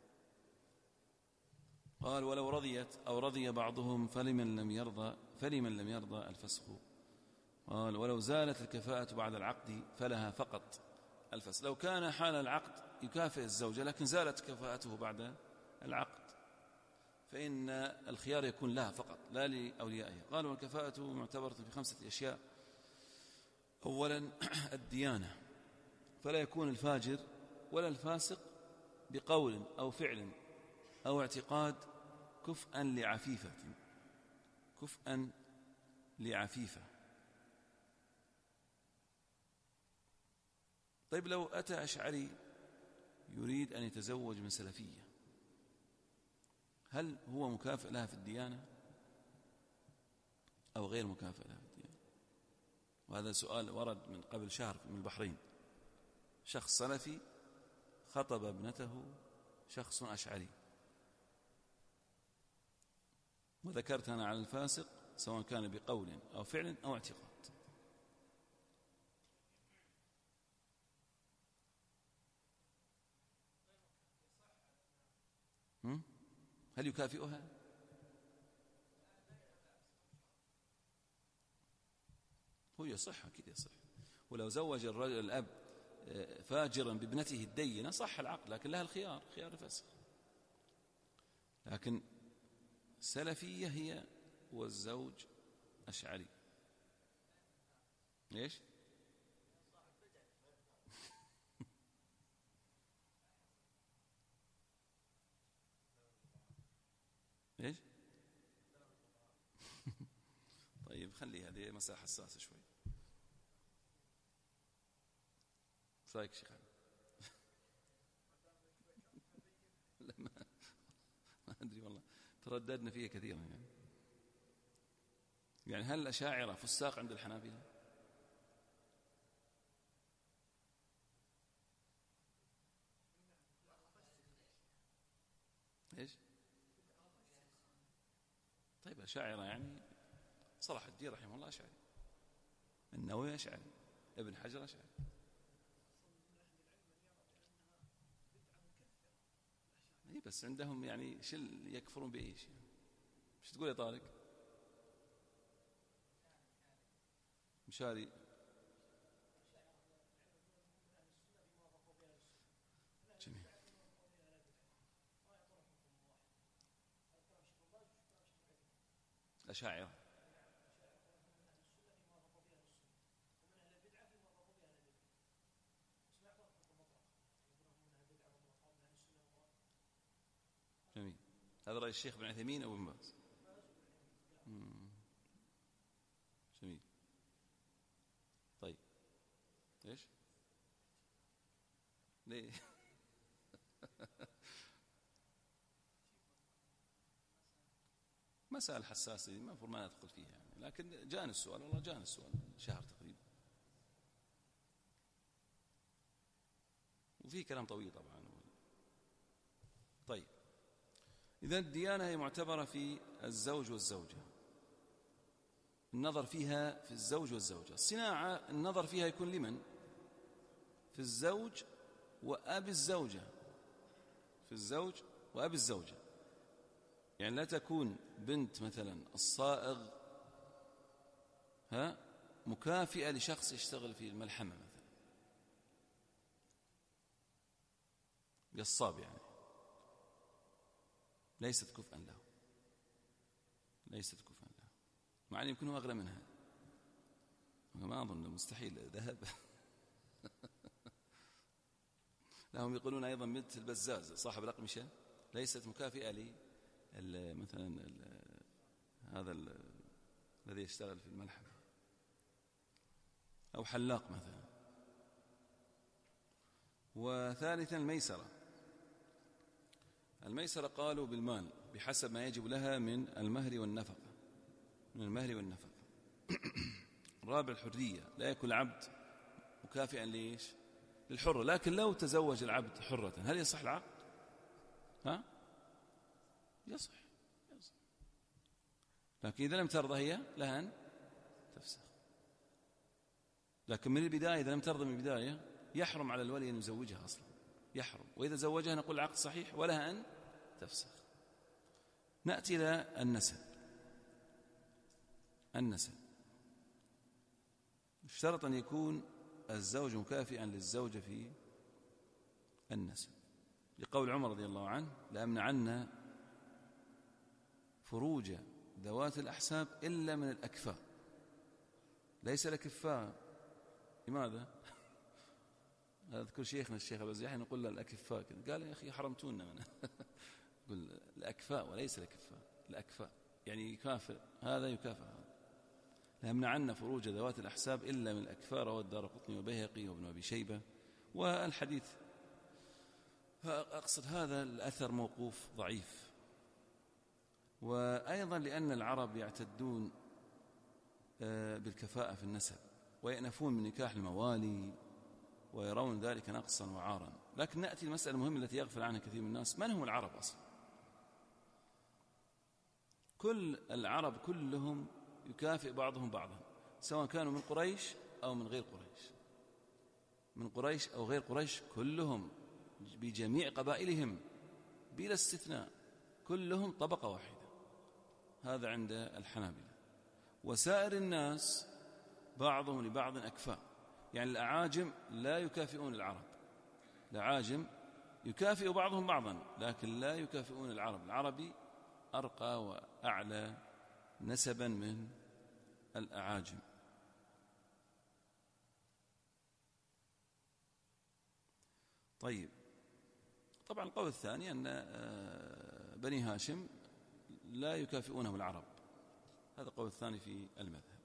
قال ولو رضيت أو رضي بعضهم فلمن لم يرضى الفسخ. قال ولو زالت الكفاءة بعد العقد فلها فقط الفسخ. لو كان حال العقد يكافئ الزوجة لكن زالت كفاءته بعد العقد فإن الخيار يكون لها فقط لا لأوليائها. قالوا الكفاءة معتبرة في 5 أشياء. أولا الديانة، فلا يكون الفاجر ولا الفاسق بقول أو فعل أو اعتقاد كفءا لعفيفة. طيب لو أتى أشعري يريد أن يتزوج من سلفية، هل هو مكافئ لها في الديانة أو غير مكافئ لها في الديانة؟ وهذا سؤال ورد من قبل شهر من البحرين. شخص سلفي خطب ابنته شخص أشعري، وذكرت أنا على الفاسق سواء كان بقول أو فعل أو اعتقاد. هل يكافئها؟ هو يصح، أكيد يصح. ولو زوج الرجل الأب فاجرا بابنته الدينة صح العقد، لكن لها الخيار، خيار الفسخ. لكن سلفية هي والزوج أشعري. ليش؟ ليش؟ طيب خلي هذه مساحة حساسة شوي. ايش رايك شيخ؟ لا ما ادري والله، ترددنا فيها كثيرا. يعني هل الأشاعرة فساق عند الحنابلة؟ ايش؟ طيب أشاعرة يعني صلاح الدين رحمه الله أشعري، النووي أشعري، ابن حجر أشعري. اي بس عندهم يعني شل يكفرون بأي شيء. مش تقول يا طارق؟ مشاري جميل. الأشاعرة جميل. هذا رأي الشيخ ابن عثيمين أو ابن باز؟ جميل. طيب ايش ليه؟ مسألة حساسة المفروض ما ندخل فيها يعني. لكن جاءنا السؤال، والله جاءنا السؤال شهر تقريبا، وفي كلام طويل طبعا. طيب إذن الديانة هي معتبرة في الزوج والزوجة، النظر فيها في الزوج والزوجة. الصناعة النظر فيها يكون لمن؟ في الزوج وأب الزوجة، في الزوج وأب الزوجة. يعني لا تكون بنت مثلا الصائغ مكافئة لشخص يشتغل في الملحمة مثلا، قصاب يعني، ليست كفءا له، ليست كفءا له، مع أن يمكن أغلى منها. ما أظن، مستحيل ذهب. لهم يقولون أيضا بنت البزاز صاحب الأقمشة ليست مكافئة لي مثلا هذا الذي يشتغل في الملحمة، أو حلاق مثلا. وثالثا الميسرة قالوا بالمال بحسب ما يجب لها من المهر والنفقة. الرابع الحرية، لا يكون العبد مكافئا ليش؟ للحرة. لكن لو تزوج العبد حرة هل يصح العقد؟ يصح. لكن إذا لم ترضى هي لها أن تفسخ. لكن من البداية إذا لم ترضى من البداية يحرم على الولي أن يزوجها أصلا، يحرم. وإذا زوجها نقول العقد صحيح ولها أن تفسخ. نأتي إلى النسب. اشترط أن يكون الزوج مكافئا للزوجة في النسب، لقول عمر رضي الله عنه: لأمنعن فروج ذوات الأحساب إلا من الأكفاء. ليس الأكفاء. لماذا؟ أذكر شيخنا الشيخ أبو زيحي نقول له الأكفاء، قال يا أخي حرمتونا منه. قل الأكفاء وليس الأكفاء يعني يكافئ هذا يكافئ هذا. ليمنعن فروج ذوات الأحساب إلا من الأكفاء، رواه الدارقطني وبيهقي وابن أبي شيبة. والحديث أقصد هذا الأثر موقوف ضعيف. وأيضا لأن العرب يعتدون بالكفاءة في النسب ويأنفون من نكاح الموالي ويرون ذلك نقصا وعارا. لكن نأتي المسألة المهمة التي يغفل عنها كثير من الناس: من هم العرب أصلا؟ كل العرب كلهم يكافئ بعضهم بعضا، سواء كانوا من قريش أو من غير قريش، من قريش أو غير قريش، كلهم بجميع قبائلهم بلا استثناء كلهم طبقة واحدة. هذا عند الحنابلة. وسائر الناس بعضهم لبعض أكفاء، يعني الأعاجم لا يكافئون العرب، الأعاجم يكافئ بعضهم بعضا لكن لا يكافئون العرب. العربي أرقى وأعلى نسبا من الأعاجم. طيب، طبعا القول الثاني أن بني هاشم لا يكافئونه العرب، هذا القول الثاني في المذهب.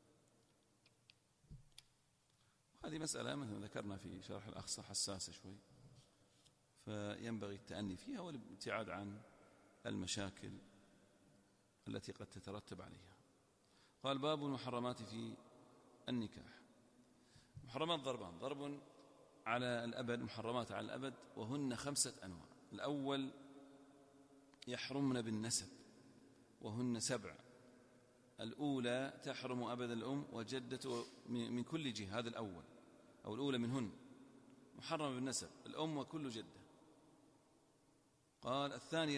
هذه مسألة مثل ما ذكرنا في شرح الأخصى حساسة شوي، فينبغي التأني فيها والابتعاد عن المشاكل التي قد تترتب عليها. قال: باب المحرمات في النكاح. محرمات ضربان: ضرب على الأبد، محرمات على الأبد، وهن 5 أنواع. الأول يحرمن بالنسب وهن 7. الأولى تحرم أبد الأم وجدة من كل جهة، هذا الأول أو الأولى منهن محرم بالنسب، الأم وكل جدة. قال: الثانية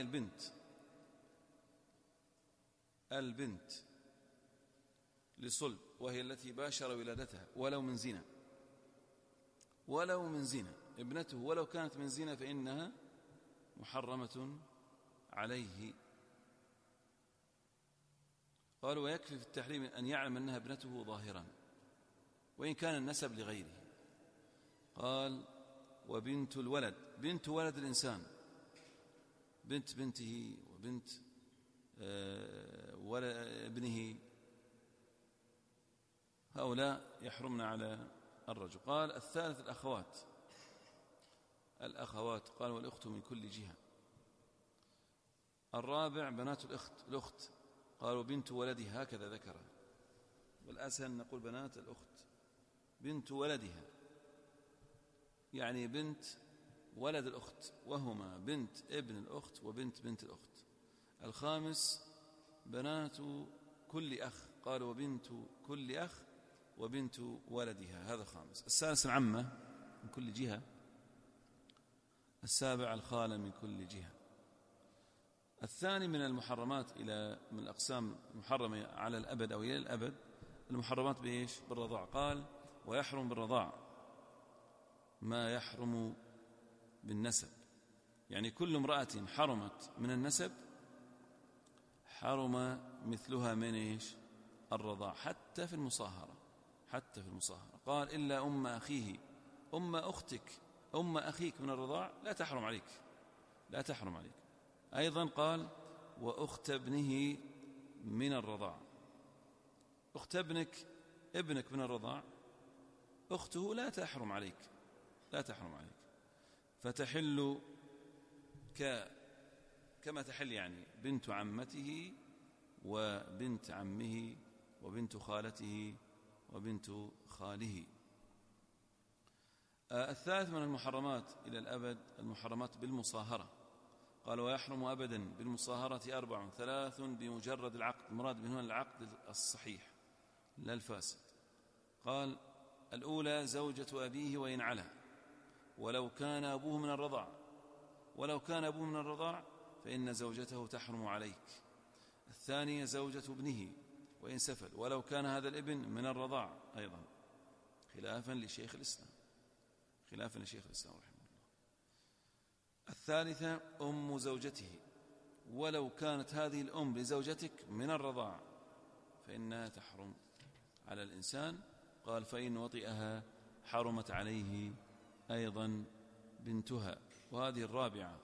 البنت لصلب، وهي التي باشر ولادتها ولو من زنا، ابنته ولو كانت من زنا فإنها محرمة عليه. قالوا: ويكفي في التحريم أن يعلم أنها ابنته ظاهرا وإن كان النسب لغيره. قال: وبنت الولد، بنت ولد الإنسان، بنت بنته وبنت ابنه، هؤلاء يحرمن على الرجل. قال: الثالث الأخوات، قال: والأخت من كل جهة. الرابع بنات الأخت، قالوا: بنت ولدها، هكذا ذكر، والأسهل نقول بنات الأخت، بنت ولدها يعني بنت ولد الأخت، وهما بنت ابن الأخت وبنت بنت الأخت. الخامس بنات كل أخ، قالوا: وبنت كل أخ وبنت ولدها، هذا خامس. السادس العمة من كل جهة. السابع الخالة من كل جهة. الثاني من المحرمات من الأقسام المحرمة على الأبد أو إلى الأبد المحرمات بإيش؟ بالرضاع. قال: ويحرم بالرضاع ما يحرم بالنسب، يعني كل امرأة حرمت من النسب حرم مثلها من إيش؟ الرضاع، حتى في المصاهرة. قال: إلا أم أخيه، أم أختك، أم أخيك من الرضاع لا تحرم عليك. أيضا قال: وأخت ابنه من الرضاع. أخت ابنك من الرضاع، أخته لا تحرم عليك، فتحل كما تحل يعني بنت عمته وبنت عمه وبنت خالته وبنت خاله. الثالث من المحرمات إلى الأبد المحرمات بالمصاهرة. قال ويحرم أبدا بالمصاهرة 4: 3 بمجرد العقد، المراد من هنا العقد الصحيح لا الفاسد. قال الأولى زوجة أبيه وإن علا، ولو كان أبوه من الرضاع فإن زوجته تحرم عليك. الثانية زوجة ابنه وإن سفل، ولو كان هذا الابن من الرضاع أيضا، خلافا لشيخ الإسلام رحمه الله. الثالثة أم زوجته، ولو كانت هذه الأم لزوجتك من الرضاع فإنها تحرم على الإنسان. قال فإن وطئها حرمت عليه أيضا بنتها. وهذه الرابعة،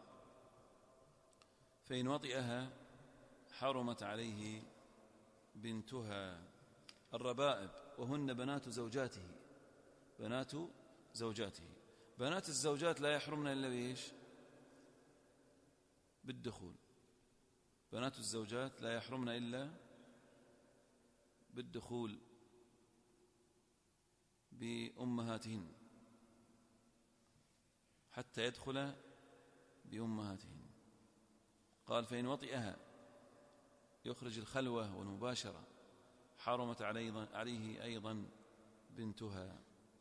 فإن وطئها حرمت عليه بنتها. الربائب وهن بنات زوجاته، بنات الزوجات لا يحرمن إلا بإيش؟ بالدخول. بنات الزوجات لا يحرمن إلا بالدخول بأمهاتهن حتى يدخل بأمهاتهن. قال فإن وطئها يخرج الخلوة والمباشرة حرمت عليه أيضا بنتها.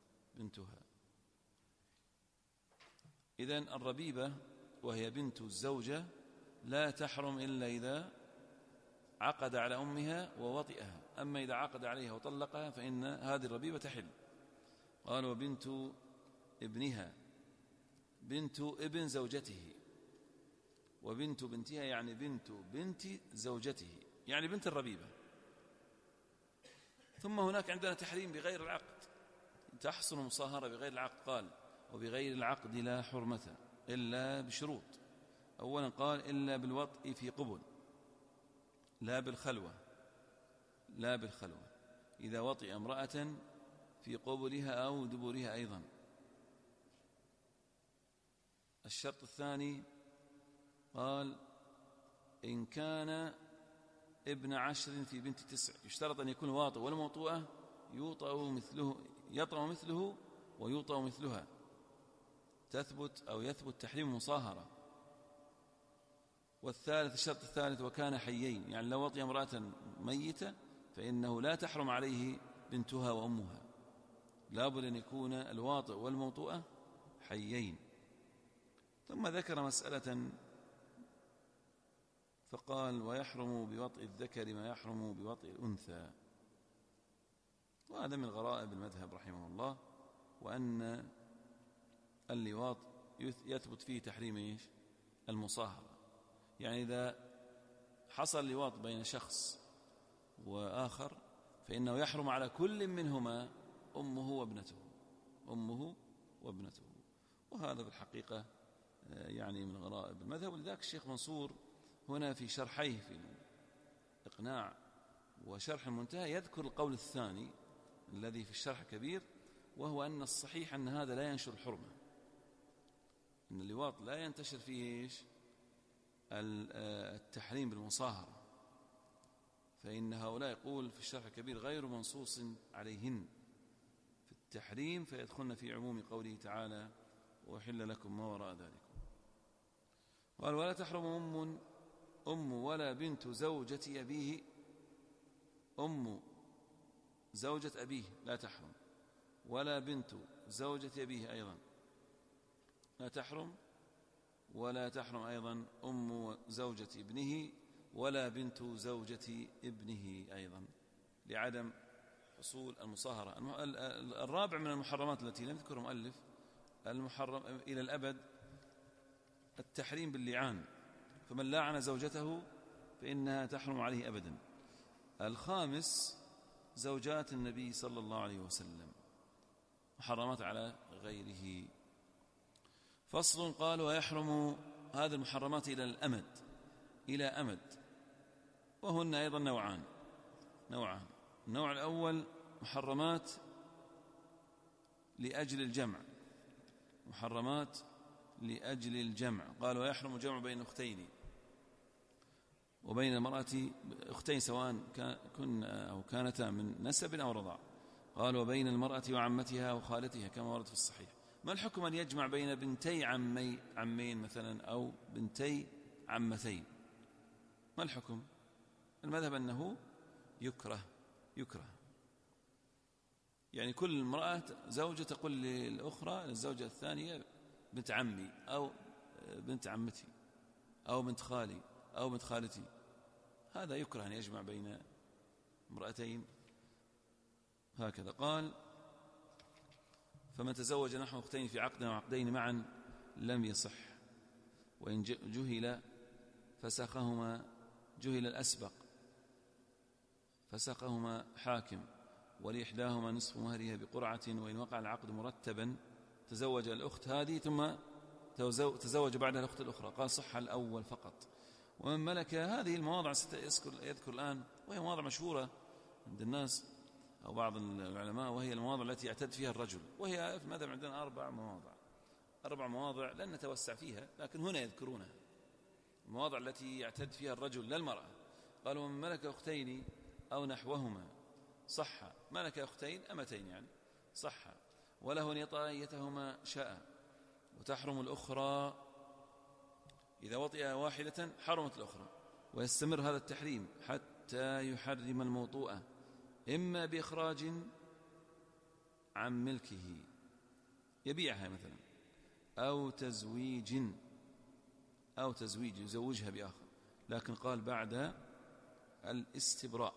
إذن الربيبة وهي بنت الزوجة لا تحرم إلا إذا عقد على أمها ووطئها، أما إذا عقد عليها وطلقها فإن هذه الربيبة تحل. قال وبنت ابنها، بنت ابن زوجته، وبنت بنتها يعني بنت زوجته، يعني بنت الربيبة. ثم هناك عندنا تحريم بغير العقد، تحصل مصاهرة بغير العقد. قال وبغير العقد لا حرمة إلا بشروط. أولا قال إلا بالوطء في قبل، لا بالخلوة. إذا وطئ امرأة في قبلها أو دبرها أيضا. الشرط الثاني قال إن كان ابن 10 في بنت 9، يشترط أن يكون واطئ، والموطوءة يطأ مثله ويوطأ مثلها، يثبت تحريم المصاهرة. والثالث الشرط الثالث وكان حيين، يعني لو وطئ امرأة ميتة فإنه لا تحرم عليه بنتها وأمها، لابد أن يكون الواطئ والموطوءة حيين. ثم ذكر مسألة فقال ويحرم بوطئ الذكر ما يحرم بوطئ الأنثى. وهذا من غرائب المذهب رحمه الله، وأن اللواط يثبت فيه تحريم المصاهرة. يعني إذا حصل لواط بين شخص وآخر فإنه يحرم على كل منهما أمه وابنته. وهذا بالحقيقة يعني من غرائب المذهب. ولذلك الشيخ منصور هنا في شرحيه في الإقناع وشرح المنتهى يذكر القول الثاني الذي في الشرح كبير، وهو أن الصحيح أن هذا لا ينشر الحرمة، أن اللواط لا ينتشر فيه التحريم بالمصاهرة، فإن هؤلاء يقول في الشرح الكبير غير منصوص عليهن في التحريم، فيدخلن في عموم قوله تعالى وأحل لكم ما وراء ذلك. قال ولا تحرم أم ولا بنت زوجة أبيه. أم زوجة أبيه لا تحرم، ولا بنت زوجة أبيه أيضا لا تحرم، ولا تحرم أيضا أم زوجة ابنه ولا بنت زوجة ابنه أيضا، لعدم حصول المصاهرة. الرابع من المحرمات التي لم يذكرها المؤلف المحرم إلى الأبد التحريم باللعان، فمن لاعن زوجته فإنها تحرم عليه أبدا. الخامس زوجات النبي صلى الله عليه وسلم محرمات على غيره. فصل. قال ويحرم هذه المحرمات إلى أمد، وهن أيضا نوعان. النوع الأول محرمات لأجل الجمع، محرمات لأجل الجمع. قال ويحرم الجمع بين أختين وبين المرأة أختين سواء كن أو كانتا من نسب أو رضاع. قال وبين المرأة وعمتها وخالتها كما ورد في الصحيح. ما الحكم أن يجمع بين بنتي عمين مثلا أو بنتي عمتين؟ ما الحكم؟ المذهب أنه يكره يعني كل امرأة زوجة تقول للأخرى للزوجة الثانية بنت عمي أو بنت عمتي أو بنت خالي أو بنت خالتي، هذا يكره أن يجمع بين امرأتين هكذا. قال فمن تزوج نحو أختين في عقد أو عقدين معا لم يصح، وإن جهل فسخهما جهل الأسبق فسخهما حاكم، ولإحداهما نصف مهرها بقرعة، وإن وقع العقد مرتبا تزوج الأخت هذه ثم تزوج بعدها الأخت الأخرى. قال صح الأول فقط. ومن ملك هذه المواضع يذكر الآن، وهي مواضع مشهورة عند الناس أو بعض العلماء، وهي المواضع التي يعتد فيها الرجل، وهي في المذهب عندنا 4 مواضع لن نتوسع فيها، لكن هنا يذكرونها المواضع التي يعتد فيها الرجل لا المرأة. قالوا ومن ملك أختين أو نحوهما صح، ملك أختين أمتين يعني صح، وله أن يطأ أيتهما شاء. وتحرم الأخرى إذا وطئ واحدة حرمت الأخرى، ويستمر هذا التحريم حتى يحرم الموطوءة، إما بإخراج عن ملكه يبيعها مثلا، أو تزويج يزوجها بآخر، لكن قال بعد الاستبراء.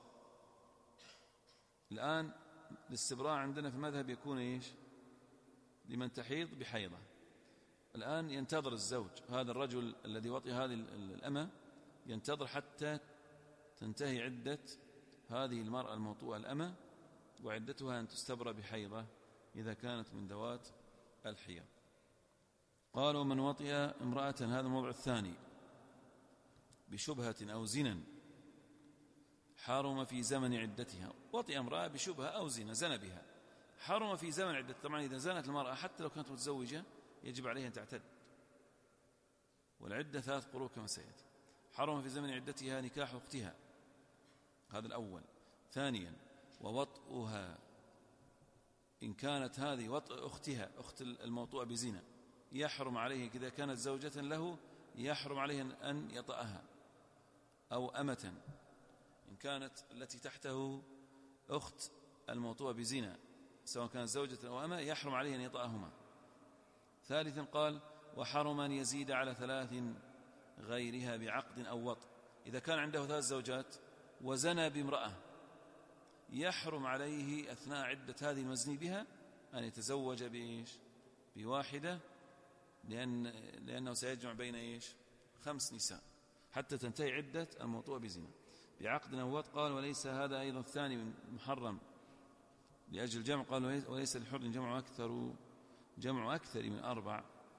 الآن الاستبراء عندنا في المذهب يكون إيش؟ لمن تحيض بحيضة. الآن ينتظر الزوج هذا الرجل الذي وطئ هذه الأمة، ينتظر حتى تنتهي عدة هذه المرأة الموطوءة الأمة، وعدتها أن تستبرأ بحيضة إذا كانت من ذوات الحيض. قالوا من وطئ امرأة، هذا الموضع الثاني، بشبهة أو زنا حرم في زمن عدتها. وطئ امرأة بشبهة أو زنا بها حرم في زمن عدتها. طبعا إذا زانت المرأة حتى لو كانت متزوجة يجب عليها أن تعتد، والعدة 3 قروء كما سيأتي. حرم في زمن عدتها نكاح أختها، هذا الأول. ثانيا ووطئها، إن كانت هذه وطئ أختها أخت الموطوءة بزنا يحرم عليه إذا كانت زوجة له، يحرم عليه أن يطأها. أو أمة، إن كانت التي تحته أخت الموطوءة بزنا سواء كانت زوجة أو أمة يحرم عليه أن يطأهما. ثالثا قال وحرم أن يزيد على 3 غيرها بعقد أو وطء. إذا كان عنده 3 زوجات وزنى بامرأة يحرم عليه أثناء عدة هذه المزني بها أن يتزوج بواحدة، لأنه سيجمع بين 5 نساء حتى تنتهي عدة الموطوءة بزنا بعقد أو وطء. قال وليس هذا أيضا الثاني من محرم لأجل الجمع. قال وليس للحر جمع أكثر من 4.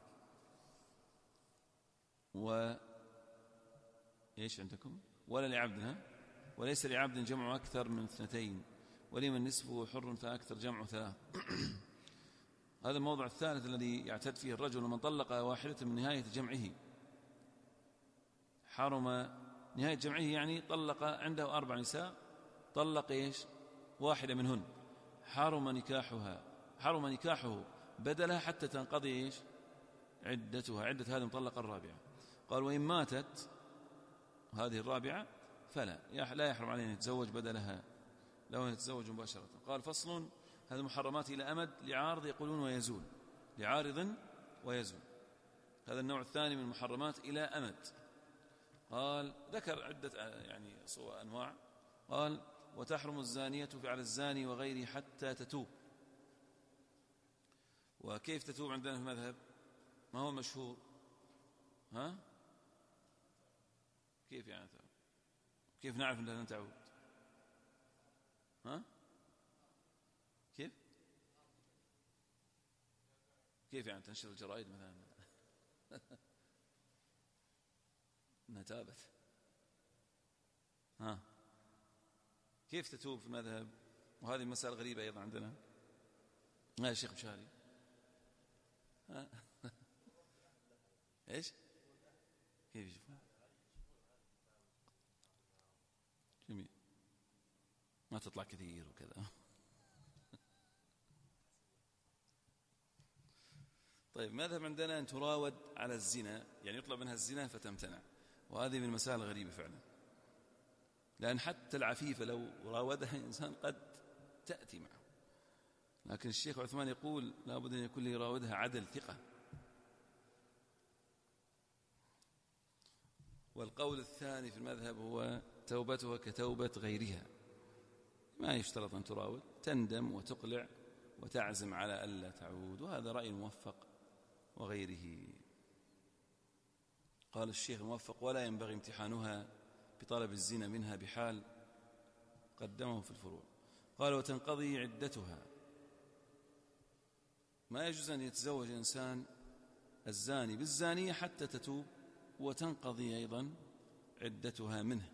إيش عندكم؟ ولا لعبدها، وليس لعبد جمع أكثر من 2، ولمن نصفه حر فأكثر جمع 3. هذا الموضع الثالث الذي يعتد فيه الرجل من طلق واحدة من نهاية جمعه. حرم نهاية جمعه يعني طلق عنده 4 نساء، طلق واحدة منهن، حرم نكاحه بدلها حتى تنقضي عدتها، عدة هذه المطلقة الرابعة. قال وإن ماتت هذه الرابعة فلا لا يحرم عليه أن يتزوج بدلها، لو أن يتزوج مباشرة. قال فصل هذه المحرمات إلى أمد لعارض يقولون ويزول، لعارض ويزول. هذا النوع الثاني من المحرمات إلى أمد. قال ذكر عدة أنواع. قال وتحرم الزانية على الزاني وغيره حتى تتوب. وكيف تتوب عندنا في المذهب؟ ما هو مشهور؟ كيف يعني تتوب؟ كيف نعرف أنها لن تعود؟ كيف يعني تنشر الجرائد مثلا أنها تابت؟ كيف تتوب في المذهب؟ وهذه مسألة غريبة أيضا عندنا. يا شيخ مشاري إيش كيف يشوفون؟ جميل، ما تطلع كثير وكذا. طيب مذهب عندنا أن تراود على الزنا، يعني يطلب منها الزنا فتمتنع، وهذه من المسائل الغريبة فعلا، لأن حتى العفيفة لو راودها إنسان قد تأتي معه، لكن الشيخ عثمان يقول لا بد أن يكون لي يراودها عدل ثقة. والقول الثاني في المذهب هو توبتها كتوبة غيرها، ما يشترط أن تراود، تندم وتقلع وتعزم على ألا تعود، وهذا رأي موفق وغيره. قال الشيخ الموفق ولا ينبغي امتحانها بطلب الزنا منها بحال، قدمه في الفروع. قال وتنقضي عدتها، ما يجوز أن يتزوج إنسان الزاني بالزانية حتى تتوب وتنقضي أيضا عدتها منه.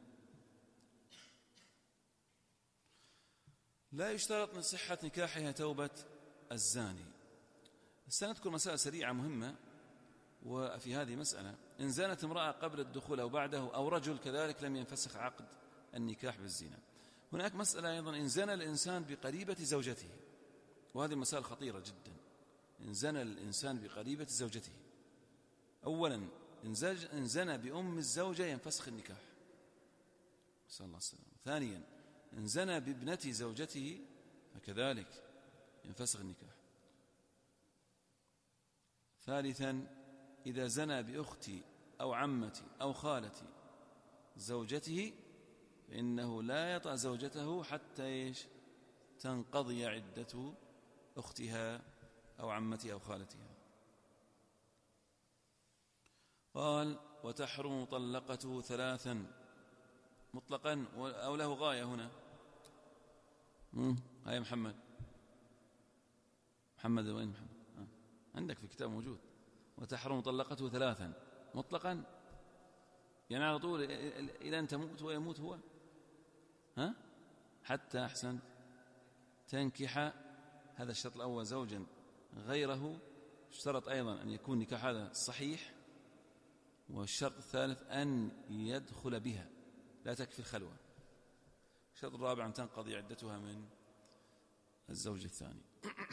لا يشترط من صحة نكاحها توبة الزاني. سنذكر مسألة سريعة مهمة، وفي هذه مسألة إن زانت امرأة قبل الدخول أو بعده أو رجل كذلك لم ينفسخ عقد النكاح بالزنا. هناك مسألة أيضا إن زنى الإنسان بقريبة زوجته، وهذه مسألة خطيرة جدا. إن زنى الإنسان بقريبة زوجته، أولا إن زنى بأم الزوجة ينفسخ النكاح، نسأل الله السلامة. ثانيا إن زنى بابنة زوجته فكذلك ينفسخ النكاح. ثالثا إذا زنى بأخت أو عمة أو خالة زوجته فإنه لا يطأ زوجته حتى تنقضي عدة أختها أو عمتها أو خالتها. قال وتحرم مطلقته ثلاثا مطلقا أو له غاية هنا. هاي محمد وين محمد؟ عندك في الكتاب موجود. وتحرم مطلقته ثلاثا مطلقا، يعني على طول إلى أن تموت ويموت هو، حتى أحسن تنكح، هذا الشرط الأول، زوجا غيره. اشترط أيضا أن يكون نكاح هذا صحيح. والشرط الثالث أن يدخل بها، لا تكفي الخلوة. الشرط الرابع أن تنقضي عدتها من الزوج الثاني.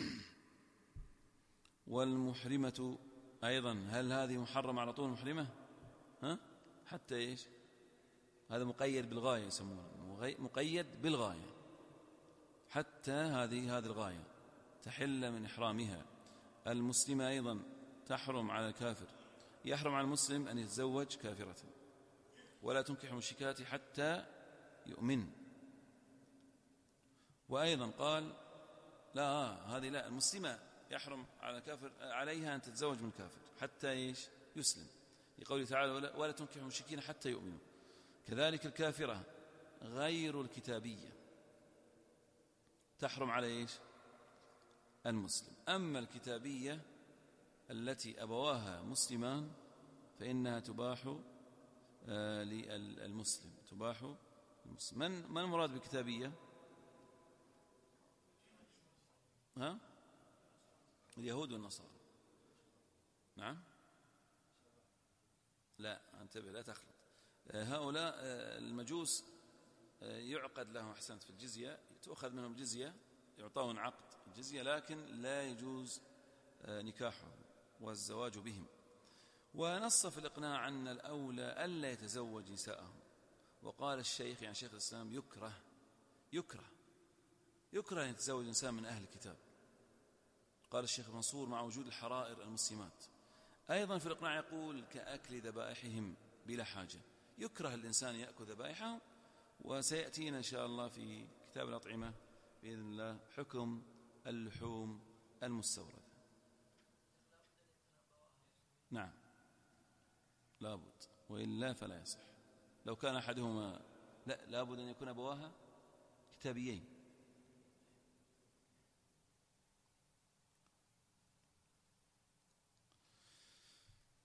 والمحرمة أيضا، هل هذه محرمة على طول محرمة؟ حتى إيش؟ هذا مقيد بالغاية، يسمونه مقيد بالغاية، حتى هذه الغاية تحل من إحرامها. المسلمة أيضا تحرم على الكافر، يحرم على المسلم أن يتزوج كافرة، ولا تنكح المشركات حتى يؤمن. وأيضا قال لا هذه لا، المسلمة يحرم على الكافر عليها أن تتزوج من كافر حتى يسلم، لقوله تعالى ولا تنكح المشركين حتى يؤمنوا. كذلك الكافرة غير الكتابية تحرم على المسلم. أما الكتابية التي أبواها مسلمان فإنها تباح للمسلم، تباح المسلم. من المراد بالكتابية؟ اليهود والنصارى. نعم، لا انتبه لا تخلط. هؤلاء المجوس يعقد لهم، أحسنت، في الجزية، تأخذ منهم جزية، يعطون عقد الجزية، لكن لا يجوز نكاحهم والزواج بهم. ونص في الإقناع أن الأولى ألا يتزوج نساءهم. وقال الشيخ، يعني شيخ الإسلام، يكره أن يتزوج إنسان من أهل الكتاب. قال الشيخ منصور مع وجود الحرائر المسلمات. أيضا في الإقناع يقول كأكل ذبائحهم بلا حاجة، يكره الإنسان يأكل ذبائحهم. وسيأتينا إن شاء الله في كتاب الأطعمة بإذن الله حكم اللحوم المستوردة. نعم لابد، وإلا فلا يصح. لو كان أحدهما لابد أن يكون أبواها كتابيين.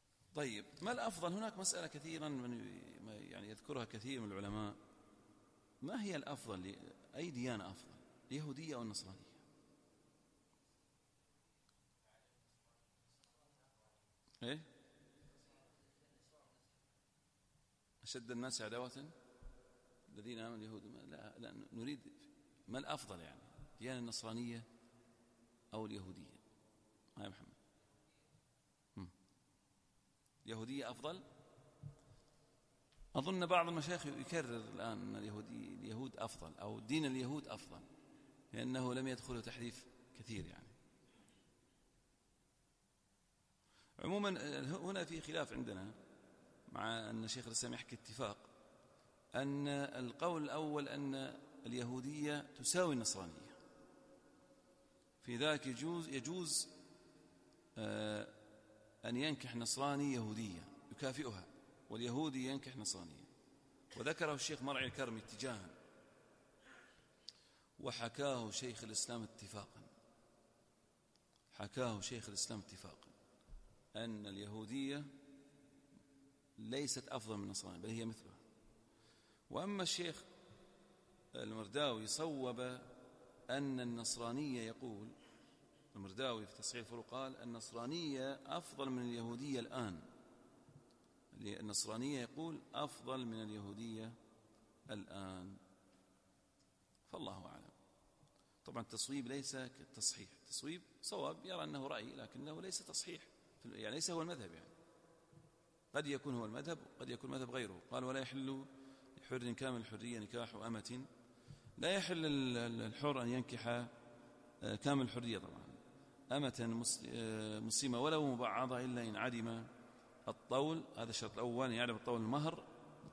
طيب ما الأفضل؟ هناك مسألة كثيرا يعني يذكرها كثير من العلماء، ما هي الأفضل؟ أي ديانة أفضل، اليهودية أو النصرانية؟ إيه؟ أشد الناس عداوة الذين آمنوا اليهود. لا نريد ما الأفضل يعني، الديانة النصرانية أو اليهودية؟ يا محمد، اليهودية أفضل. أظن بعض المشايخ يكرر الآن أن اليهود أفضل، أو دين اليهود أفضل، لأنه لم يدخله تحريف كثير يعني. عموما هنا في خلاف عندنا، مع أن شيخ الإسلام يحكي اتفاق أن القول الأول أن اليهودية تساوي النصرانية، في ذلك يجوز أن ينكح نصراني يهودية يكافئها، واليهودي ينكح نصرانية. وذكره الشيخ مرعي الكرمي اتجاها، وحكاه شيخ الإسلام اتفاقا، حكاه شيخ الإسلام اتفاقا أن اليهودية ليست أفضل من النصرانية، بل هي مثلها. وأما الشيخ المرداوي صوب أن النصرانية، يقول المرداوي في تصحيح الفروق قال النصرانية أفضل من اليهودية الآن، النصرانية يقول أفضل من اليهودية الآن، فالله أعلم. طبعا التصويب ليس كالتصحيح، التصويب صواب يرى أنه رأي لكنه ليس تصحيح، يعني ليس هو المذهب، يعني قد يكون هو المذهب وقد يكون مذهب غيره. قال ولا يحل لحر كامل الحرية نكاح أمة، لا يحل الحر أن ينكح كامل الحرية طبعا أمة مسلمة ولو مبعضة إلا إن عدم الطول، هذا الشرط الأول، أن يعلم الطول المهر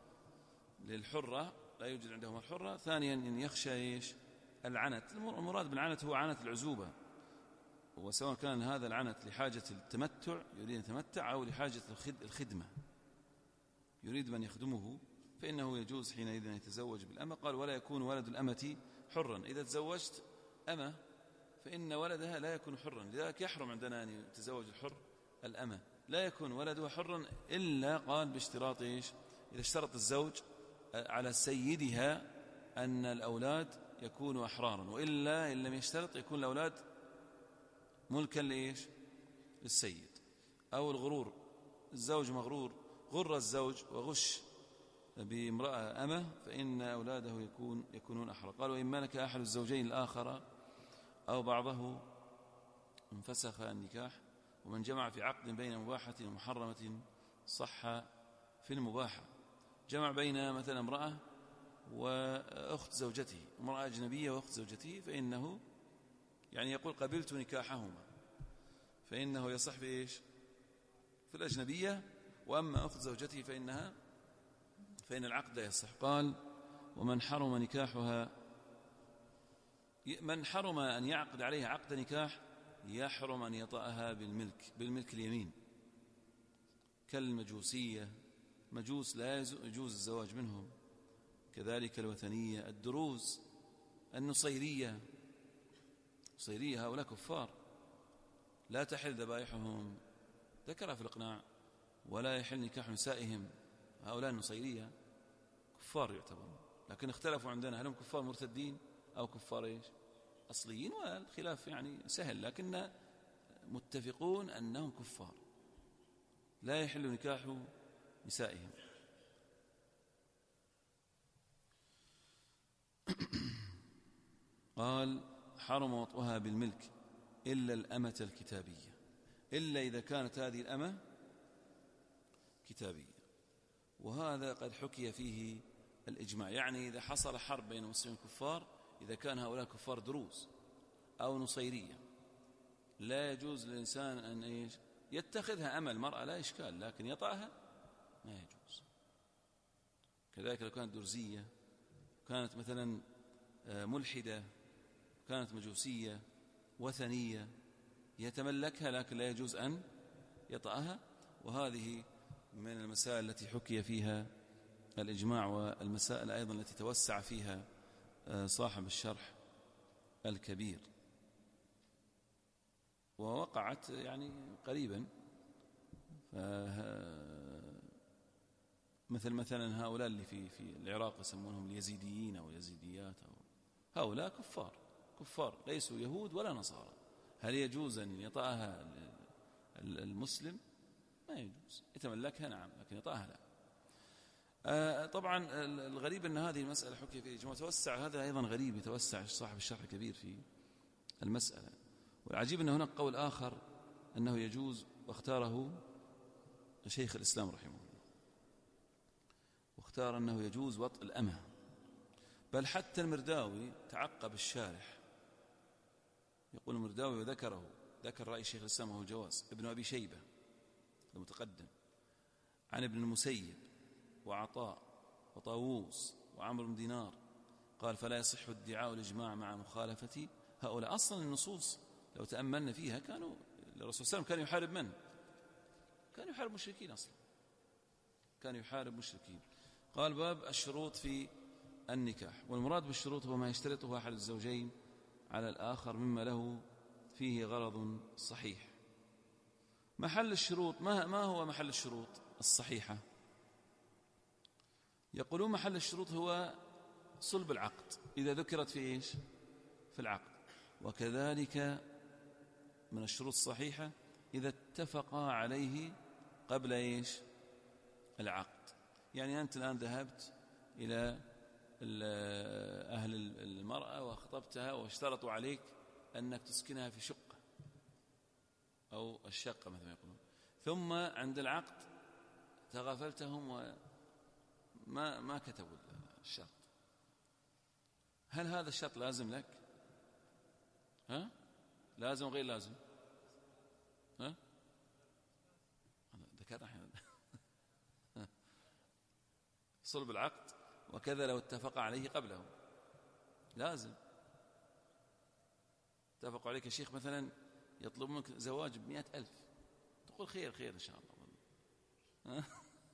للحرة، لا يوجد عندهم الحرة. ثانيا أن يخشى العنت، المراد بالعنت هو عنت العزوبة، وسواء كان هذا العنت لحاجة التمتع يريد أن يتمتع أو لحاجة الخدمة يريد من يخدمه، فإنه يجوز حينئذ أن يتزوج بالأمة. قال ولا يكون ولد الأمة حرا، إذا تزوجت أمة فإن ولدها لا يكون حرا، لذلك يحرم عندنا أن يتزوج الحر الأمة، لا يكون ولدها حرا إلا قال باشتراط إذا اشترط الزوج على سيدها أن الأولاد يكونوا أحرارا، وإلا إن لم يشترط يكون الأولاد ملكا للسيد. أو الغرور، الزوج مغرور، غر الزوج وغش بامرأة أمة فإن أولاده يكونون أحرار. قال وإن ملك أحد الزوجين الآخر أو بعضه انفسخ النكاح. ومن جمع في عقد بين مباحة ومحرمة صح في المباحة، جمع بين مثلا امرأة وأخت زوجته، امرأة أجنبية وأخت زوجته، فإنه يعني يقول قبلت نكاحهما، فإنه يصح في الأجنبية، وأما أخت زوجته فإن العقد يصح. قال ومن حرم نكاحها، من حرم أن يعقد عليها عقد نكاح يحرم أن يطأها بالملك اليمين، كالمجوسية، مجوس لا يجوز الزواج منهم، كذلك الوثنية، الدروز، النصيرية، هؤلاء كفار لا تحل ذبائحهم، ذكر في الإقناع، ولا يحل نكاح نسائهم، هؤلاء النصيرية كفار يعتبرون، لكن اختلفوا عندنا هل هم كفار مرتدين أو كفار أصليين، والخلاف يعني سهل، لكن متفقون أنهم كفار لا يحل نكاح نسائهم. قال حرم وطئها بالملك إلا الأمة الكتابية، إلا إذا كانت هذه الأمة كتابية، وهذا قد حكي فيه الإجماع، يعني إذا حصل حرب بين المسلمين الكفار، إذا كان هؤلاء كفار دروز أو نصيرية، لا يجوز للإنسان أن يتخذها أمة المرأة، لا إشكال، لكن يطأها ما يجوز. كذلك لو كانت درزية، كانت مثلا ملحدة، كانت مجوسية وثنية، يتملكها لكن لا يجوز أن يطأها. وهذه من المسائل التي حكي فيها الإجماع، والمسائل أيضا التي توسع فيها صاحب الشرح الكبير، ووقعت يعني قريبا. مثلا هؤلاء اللي في العراق يسمونهم اليزيديين أو اليزيديات، هؤلاء كفار ليسوا يهود ولا نصارى. هل يجوز أن يطأها المسلم؟ ما يجوز. يتملكها نعم، لكن يطأها لا. طبعا الغريب أن هذه المسألة حكي في إجماع توسع، هذا أيضا غريب، يتوسع صاحب الشرح الكبير في المسألة. والعجيب أن هناك قول آخر أنه يجوز، واختاره شيخ الإسلام رحمه الله، واختار أنه يجوز وطء الأمة. بل حتى المرداوي تعقب الشارح، يقول المرداوي ذكر رأي شيخ الإسلام وهو الجواز. ابن أبي شيبة المتقدم عن ابن المسيب وعطاء وطاووس وعمرو بن دينار قال: فلا يصح ادعاء الإجماع مع مخالفة هؤلاء. أصلا النصوص لو تأملنا فيها كانوا الرسول صلى الله عليه وسلم كان يحارب من؟ كان يحارب مشركين. أصلا كان يحارب مشركين. قال: باب الشروط في النكاح. والمراد بالشروط هو ما يشترطه أحد الزوجين على الآخر مما له فيه غرض صحيح. محل الشروط، ما هو محل الشروط الصحيحة؟ يقولون محل الشروط هو صلب العقد، إذا ذكرت في إيش؟ في العقد. وكذلك من الشروط الصحيحة إذا اتفقا عليه قبل إيش؟ العقد. يعني أنت الآن ذهبت إلى أهل المرأة وخطبتها واشترطوا عليك أنك تسكنها في شقة أو الشقة مثل ما يقولون، ثم عند العقد تغافلتهم وما كتبوا الشرط. هل هذا الشرط لازم لك؟ لازم غير لازم؟ ذكرنا احنا صلب العقد. وكذا لو اتفق عليه قبله لازم. اتفقوا عليك يا شيخ مثلا يطلب منك زواج ب100,000، تقول خير إن شاء الله.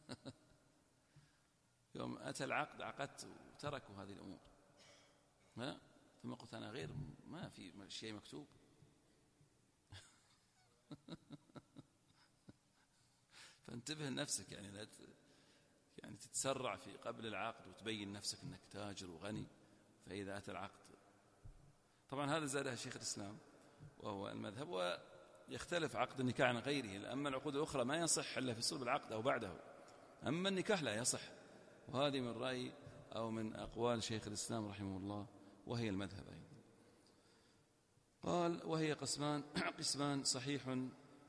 يوم أتى العقد عقدت وتركوا هذه الأمور، ثم قلت أنا غير، ما في شيء مكتوب. فانتبه لنفسك، يعني لا تتسرع في قبل العقد وتبين نفسك أنك تاجر وغني، فإذا أتى العقد. طبعا هذا زادها شيخ الإسلام وهو المذهب، ويختلف عقد النكاح عن غيره. أما العقود الأخرى ما يصح إلا في صلب العقد أو بعده، أما النكاح لا يصح. وهذه من رأي أو من أقوال شيخ الإسلام رحمه الله، وهي المذهب أيضا. قال: وهي قسمان صحيح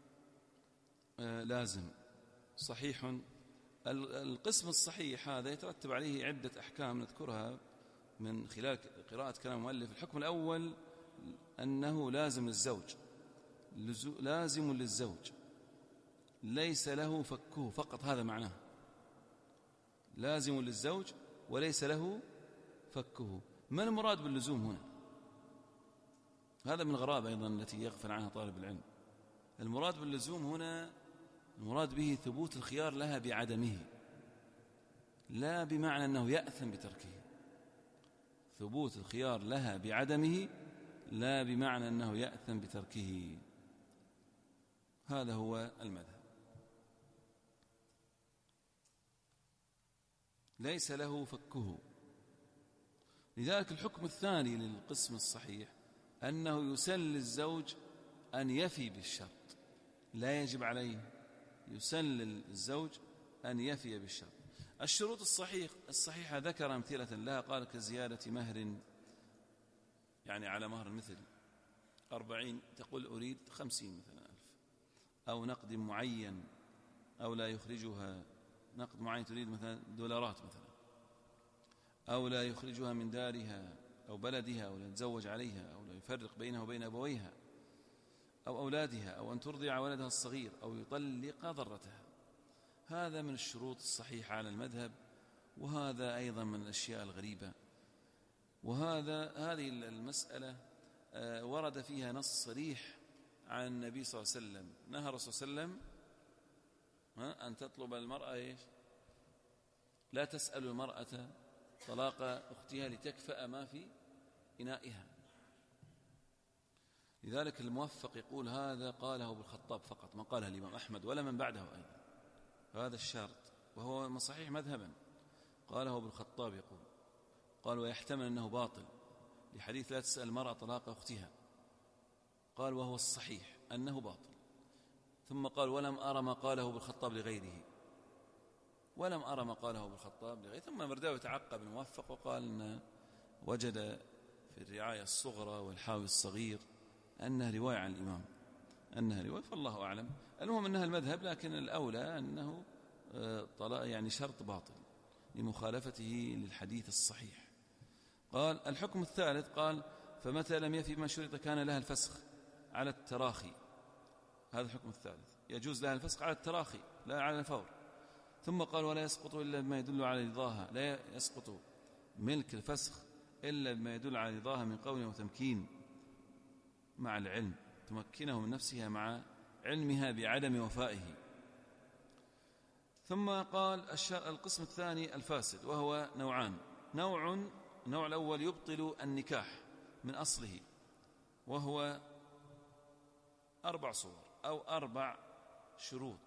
لازم. صحيح، القسم الصحيح هذا يترتب عليه عدة أحكام نذكرها من خلال قراءة كلام المؤلف. الحكم الأول أنه لازم للزوج، لازم للزوج ليس له فكه فقط، هذا معناه لازم للزوج وليس له فكه. ما المراد باللزوم هنا؟ هذا من الغرائب أيضا التي يغفل عنها طالب العلم. المراد باللزوم هنا المراد به ثبوت الخيار لها بعدمه، لا بمعنى أنه يأثم بتركه. ثبوت الخيار لها بعدمه لا بمعنى أنه يأثم بتركه. هذا هو المذهب. ليس له فكه. لذلك الحكم الثاني للقسم الصحيح أنه يسن للزوج أن يفي بالشرط، لا يجب عليه، يسن للزوج أن يفي بالشرط. الشروط الصحيحة ذكر أمثلة لها، قال: كزيادة مهر، يعني على مهر مثل 40 تقول أريد 50 مثلا ألف، أو نقد معين، أو لا يخرجها نقد معين تريد مثلا دولارات مثلا، أو لا يخرجها من دارها أو بلدها، أو لا يتزوج عليها، أو لا يفرق بينها وبين أبويها أو أولادها، أو أن ترضع ولدها الصغير، أو يطلق ضرتها. هذا من الشروط الصحيحة على المذهب، وهذا أيضا من الأشياء الغريبة. هذه المسألة ورد فيها نص صريح عن النبي صلى الله عليه وسلم. نهى الرسول صلى الله عليه وسلم أن تطلب المرأة إيش؟ لا تسأل المرأة طلاق أختها لتكفأ ما في إنائها. لذلك الموفق يقول هذا قاله ابن الخطاب فقط، ما قاله الإمام أحمد ولا من بعده أيضا. هذا الشرط وهو صحيح مذهبا، قاله ابن الخطاب يقول، قال ويحتمل أنه باطل لحديث لا تسأل المرأة طلاق أختها، قال وهو الصحيح أنه باطل. ثم قال ولم أرى ما قاله ابن الخطاب لغيره، ولم أرى ما قاله ابن الخطاب لغيره. ثم مرداوي تعقب الموفق وقال أن وجد في الرعاية الصغرى والحاوي الصغير أنها رواية عن الإمام، أنها رواية، فالله أعلم. المهم أنها المذهب، لكن الأولى أنه يعني شرط باطل لمخالفته للحديث الصحيح. قال الحكم الثالث، قال فمتى لم يفي ما شرط كان لها الفسخ على التراخي. هذا الحكم الثالث، يجوز لها الفسخ على التراخي لا على الفور. ثم قال ولا يسقط إلا بما يدل على رضاها، لا يسقط ملك الفسخ إلا بما يدل على رضاها من قول وتمكين مع العلم، تمكنه من نفسها مع علمها بعدم وفائه. ثم قال القسم الثاني الفاسد، وهو نوعان. النوع الأول يبطل النكاح من أصله، وهو 4 صور أو 4 شروط.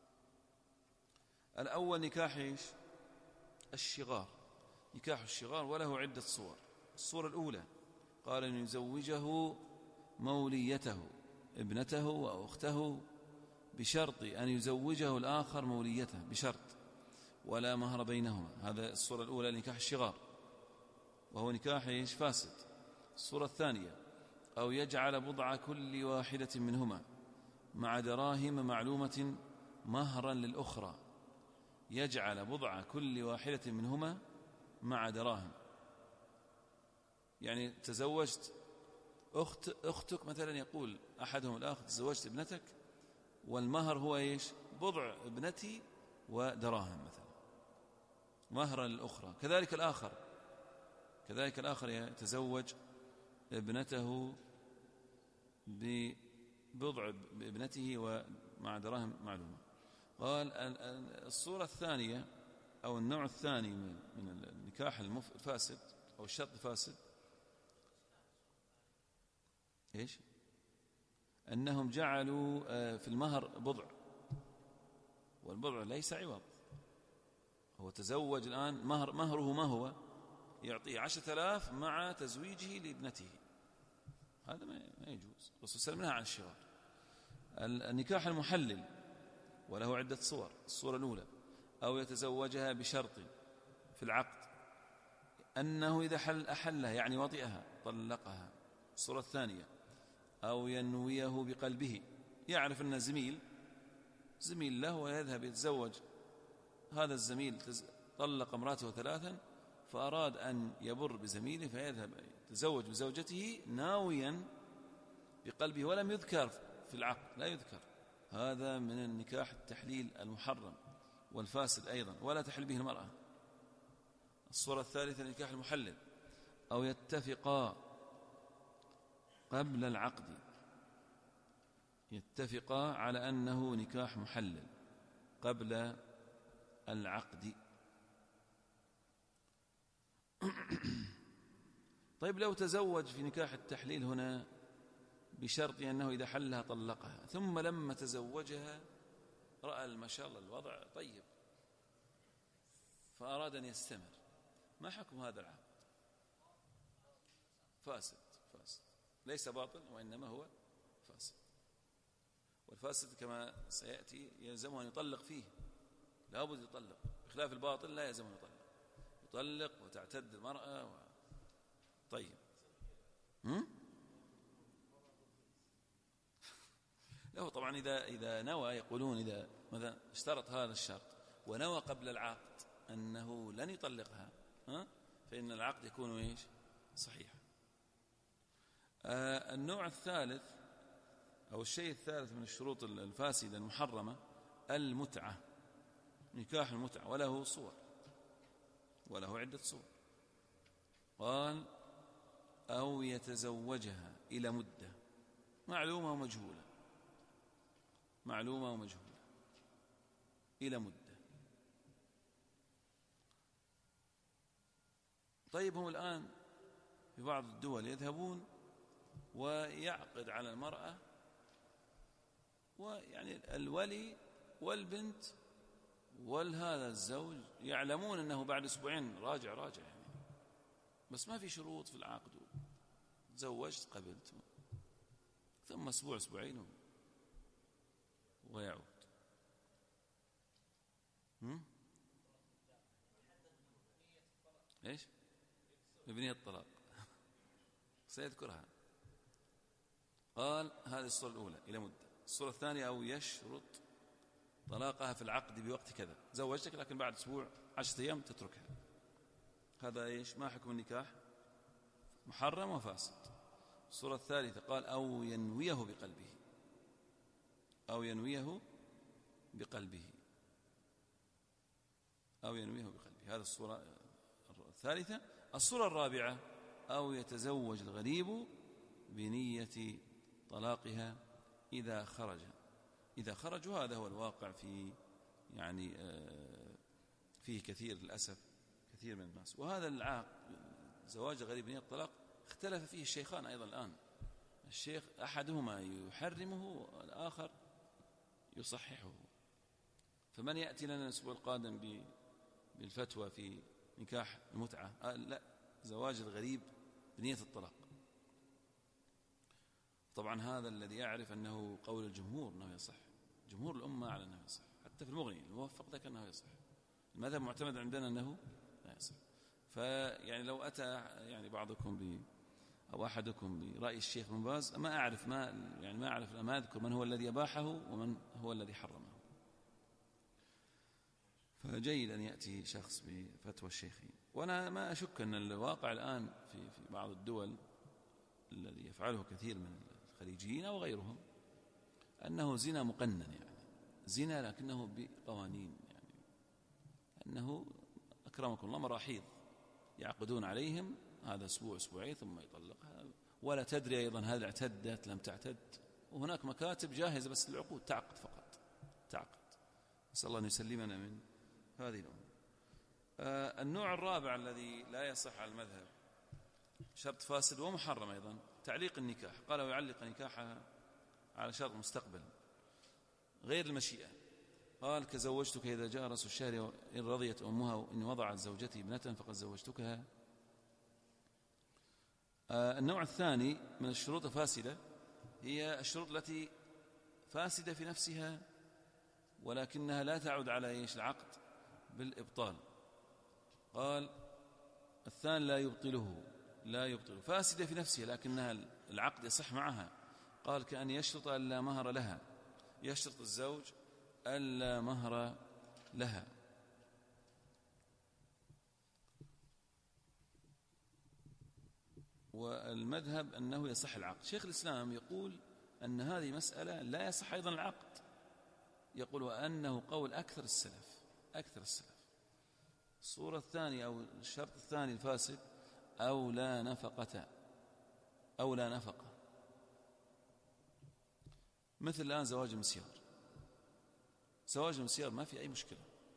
الأول نكاح الشغار، نكاح الشغار، وله عدة صور. الصورة الأولى قال أن يزوجه موليته ابنته وأخته بشرط أن يزوجه الآخر موليته بشرط ولا مهر بينهما. هذا الصورة الأولى لنكاح الشغار، وهو نكاح فاسد. الصورة الثانية أو يجعل بضع كل واحدة منهما مع دراهم معلومة مهرا للأخرى، يجعل بضع كل واحدة منهما مع دراهم. يعني تزوجت أختك مثلا، يقول أحدهم الآخر تزوجت ابنتك والمهر هو إيش؟ بضع ابنتي ودراهم مثلا، مهرا للأخرى. كذلك الآخر يتزوج ابنته ببضع ابنته ومع دراهم معلومة. قال الصورة الثانية أو النوع الثاني من النكاح الفاسد أو الشرط الفاسد إيش؟ أنهم جعلوا في المهر بضع، والبضع ليس عوض. هو تزوج الآن، مهره ما هو؟ يعطيه 10,000 مع تزويجه لابنته، هذا ما يجوز. الرسول صلى الله عليه وسلم نهى عن الشغار. النكاح المحلل وله عدة صور. الصورة الأولى أو يتزوجها بشرط في العقد أنه إذا أحلها يعني وطئها طلقها. الصورة الثانية أو ينويه بقلبه، يعرف أن زميل له ويذهب يتزوج، هذا الزميل طلق امراته 3 فأراد أن يبر بزميله فيذهب يتزوج بزوجته ناويا بقلبه ولم يذكر في العقد، لا يذكر. هذا من النكاح التحليل المحرم والفاسد أيضا، ولا تحل به المرأة. الصورة الثالثة النكاح المحلل أو يتفقا قبل العقد، يتفقا على أنه نكاح محلل قبل العقد. طيب لو تزوج في نكاح التحليل هنا بشرط أنه إذا حلها طلقها، ثم لما تزوجها رأى ما شاء الله الوضع طيب فأراد أن يستمر، ما حكم هذا العقد؟ فاسد ليس باطل وإنما هو فاسد. والفاسد كما سيأتي يلزمه أن يطلق فيه، لا بد يطلق، بخلاف الباطل لا يلزمه يطلق وتعتد المرأة طيب له طبعا إذا نوى، يقولون إذا مثلا اشترط هذا الشرط ونوى قبل العقد أنه لن يطلقها فإن العقد يكون إيش؟ صحيح. النوع الثالث أو الشيء الثالث من الشروط الفاسدة المحرمة المتعة، نكاح المتعة، وله صور، وله عدة صور. قال أو يتزوجها إلى مدة معلومة ومجهولة إلى مدة. طيب هم الآن في بعض الدول يذهبون ويعقد على المرأة، ويعني الولي والبنت ولهذا الزوج يعلمون أنه بعد أسبوعين راجع يعني، بس ما في شروط في العقد، تزوجت قبلت، ثم أسبوع أسبوعين ويعود. إيش مبنية الطلاق سيذكرها. قال هذه الصورة الأولى إلى مدة. الصورة الثانية أو يشرط طلاقها في العقد بوقت كذا، زوجتك لكن بعد أسبوع 10 أيام تتركها. هذا إيش ما حكم النكاح؟ محرم وفاسد. الصورة الثالثة قال أو ينويه بقلبه، أو ينويه بقلبه، أو ينويه بقلبه. هذا الصورة الثالثة. الصورة الرابعة أو يتزوج الغريب بنية طلاقها إذا خرج. وهذا هو الواقع في يعني فيه كثير للأسف كثير من الناس. وهذا العقد زواج غريب بنية الطلاق اختلف فيه الشيخان أيضا الآن، الشيخ أحدهما يحرمه والآخر يصححه. فمن يأتي لنا الأسبوع القادم بالفتوى في نكاح المتعة؟ لا، زواج الغريب بنية الطلاق. طبعا هذا الذي يعرف أنه قول الجمهور أنه يصح، جمهور الأمة على أنه يصح، حتى في المغني الموفق ذاك أنه يصح. المذهب معتمد عندنا أنه لا يصح. فيعني لو أتى يعني بعضكم أو أحدكم برأي الشيخ بن باز، ما أعرف ما أذكر من هو الذي أباحه ومن هو الذي حرمه. فجيد أن يأتي شخص بفتوى الشيخين. وأنا ما أشك أن الواقع الآن في بعض الدول الذي يفعله كثير من الخليجيين أو غيرهم أنه زنا مقنن، يعني زنا لكنه بقوانين، يعني أنه أكرمكم الله مراحيض يعقدون عليهم، هذا أسبوع أسبوعين ثم يطلقها، ولا تدري أيضا هل اعتدت لم تعتد، وهناك مكاتب جاهزة بس العقود تعقد فقط تعقد. نسأل الله أن يسلمنا من هذه الأمور. النوع الرابع الذي لا يصح على المذهب، شرط فاسد ومحرم أيضا، تعليق النكاح. قال ويعلق نكاحها على شرط مستقبل غير المشيئة. قال كزوجتك إذا جاء رأس الشهر إن رضيت أمها وإن وضعت زوجتي ابنة فقد زوجتكها. النوع الثاني من الشروط الفاسدة هي الشروط التي فاسدة في نفسها ولكنها لا تعود على العقد بالإبطال. قال الثاني لا يبطله فاسدة في نفسها لكنها العقد يصح معها. قال كأن يشرط ألا مهر لها، يشرط الزوج ألا مهر لها. والمذهب أنه يصح العقد. شيخ الإسلام يقول أن هذه مسألة لا يصح أيضا العقد، يقول وأنه قول أكثر السلف. الصورة الثانية أو الشرط الثاني الفاسد أو لا نفقة، مثل الآن زواج المسيار ما في أي مشكلة،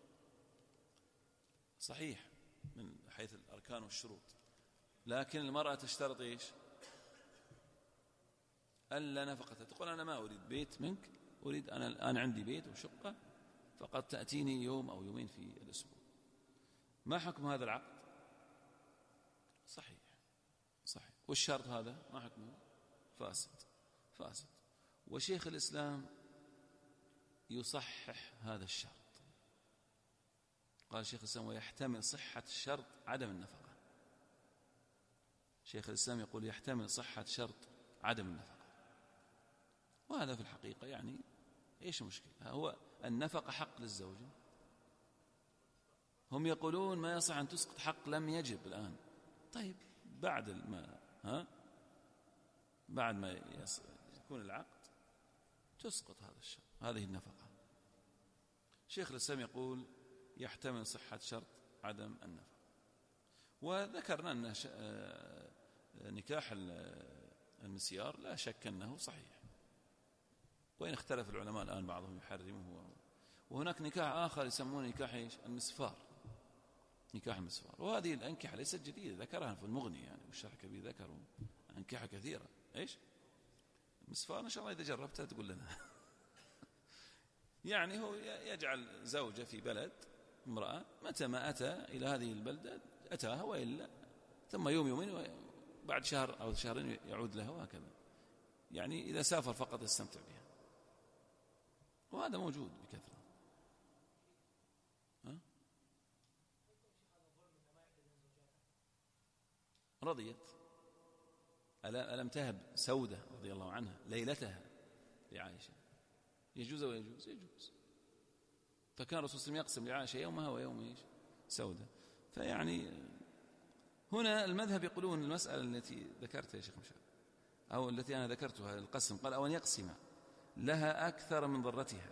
صحيح من حيث الأركان والشروط، لكن المرأة تشترط إيش؟ ألا نفقة. تقول أنا ما أريد بيت منك، أريد أنا الآن عندي بيت وشقة فقد تأتيني يوم أو يومين في الأسبوع. ما حكم هذا العقد؟ صحيح. والشرط هذا ما حكمه؟ فاسد. وشيخ الإسلام يصحح هذا الشرط. قال شيخ الإسلام ويحتمل صحة الشرط عدم النفقة. شيخ الإسلام يقول يحتمل صحة شرط عدم النفقة، وهذا في الحقيقة يعني إيش المشكلة؟ هو النفقة حق للزوجة. هم يقولون ما يصح أن تسقط حق لم يجب الآن. طيب بعد ما يكون العقد تسقط هذا الشرط، هذه النفقة. شيخ الإسلام يقول يحتمل صحة شرط عدم النفقة. وذكرنا أن نكاح المسيار لا شك أنه صحيح، وإن اختلف العلماء الآن بعضهم يحرمه. وهناك نكاح آخر يسمونه نكاح المسفار، نكاح المسفار. وهذه الأنكحة ليست جديدة، ذكرها في المغني يعني والشرح الكبير ذكروا أنكحة كثيرة. إيش المسفار؟ إن شاء الله إذا جربتها تقول لنا. يعني هو يجعل زوجة في بلد امرأة، متى ما أتى إلى هذه البلدة أتاها، وإلا ثم يوم يومين بعد شهر أو شهرين يعود لها، وهكذا. يعني إذا سافر فقط يستمتع بها، وهذا موجود بكثرة. رضيت، ألم تهب سودة رضي الله عنها ليلتها لعائشة؟ يجوز ويجوز؟ يجوز. فكان الرسول صلى الله عليه وسلم يقسم لعائشة يومها ويوم سودة. فيعني هنا المذهب يقولون المسألة التي ذكرتها يا شيخ مشعل، أو التي أنا ذكرتها، القسم، قال أو أن يقسم لها أكثر من ضرتها،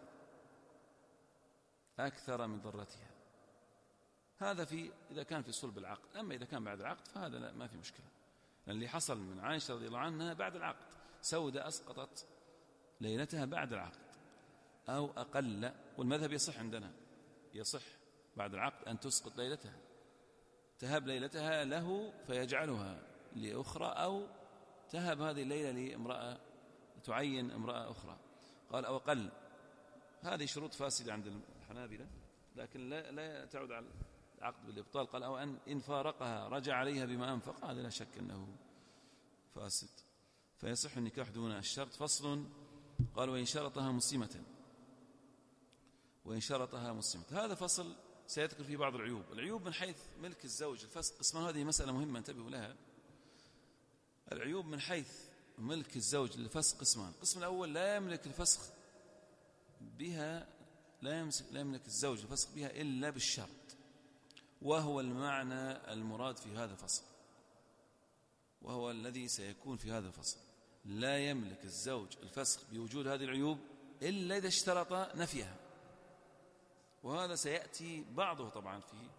أكثر من ضرتها. هذا إذا كان في صلب العقد. أما إذا كان بعد العقد فهذا لا، ما في مشكلة، لأن اللي حصل من عائشة رضي الله عنها بعد العقد، سودة أسقطت ليلتها بعد العقد أو أقل. والمذهب يصح عندنا، يصح بعد العقد أن تسقط ليلتها، تهب ليلتها له فيجعلها لأخرى، أو تهب هذه الليلة لامرأة، تعين امرأة أخرى. قال أو أقل. هذه شروط فاسدة عند الحنابلة، لكن لا تعود على العقد بالإبطال. قال أو إن فارقها رجع عليها بما أنفق، هذا لا شك أنه فاسد، فيصح النكاح دون الشرط. فصل. قال وإن شرطها مسلمة، وإن شرطها مسلمة. هذا فصل سيذكر فيه بعض العيوب من حيث ملك الزوج. الفسق قسمان، هذه مسألة مهمة انتبهوا لها. العيوب من حيث ملك الزوج للفسق قسمان. القسم الأول لا يملك الفسخ بها، لا يملك الزوج الفسخ بها إلا بالشرط، وهو المعنى المراد في هذا الفصل، وهو الذي سيكون في هذا الفصل. لا يملك الزوج الفسخ بوجود هذه العيوب إلا إذا اشترط نفيها، وهذا سيأتي بعضه طبعا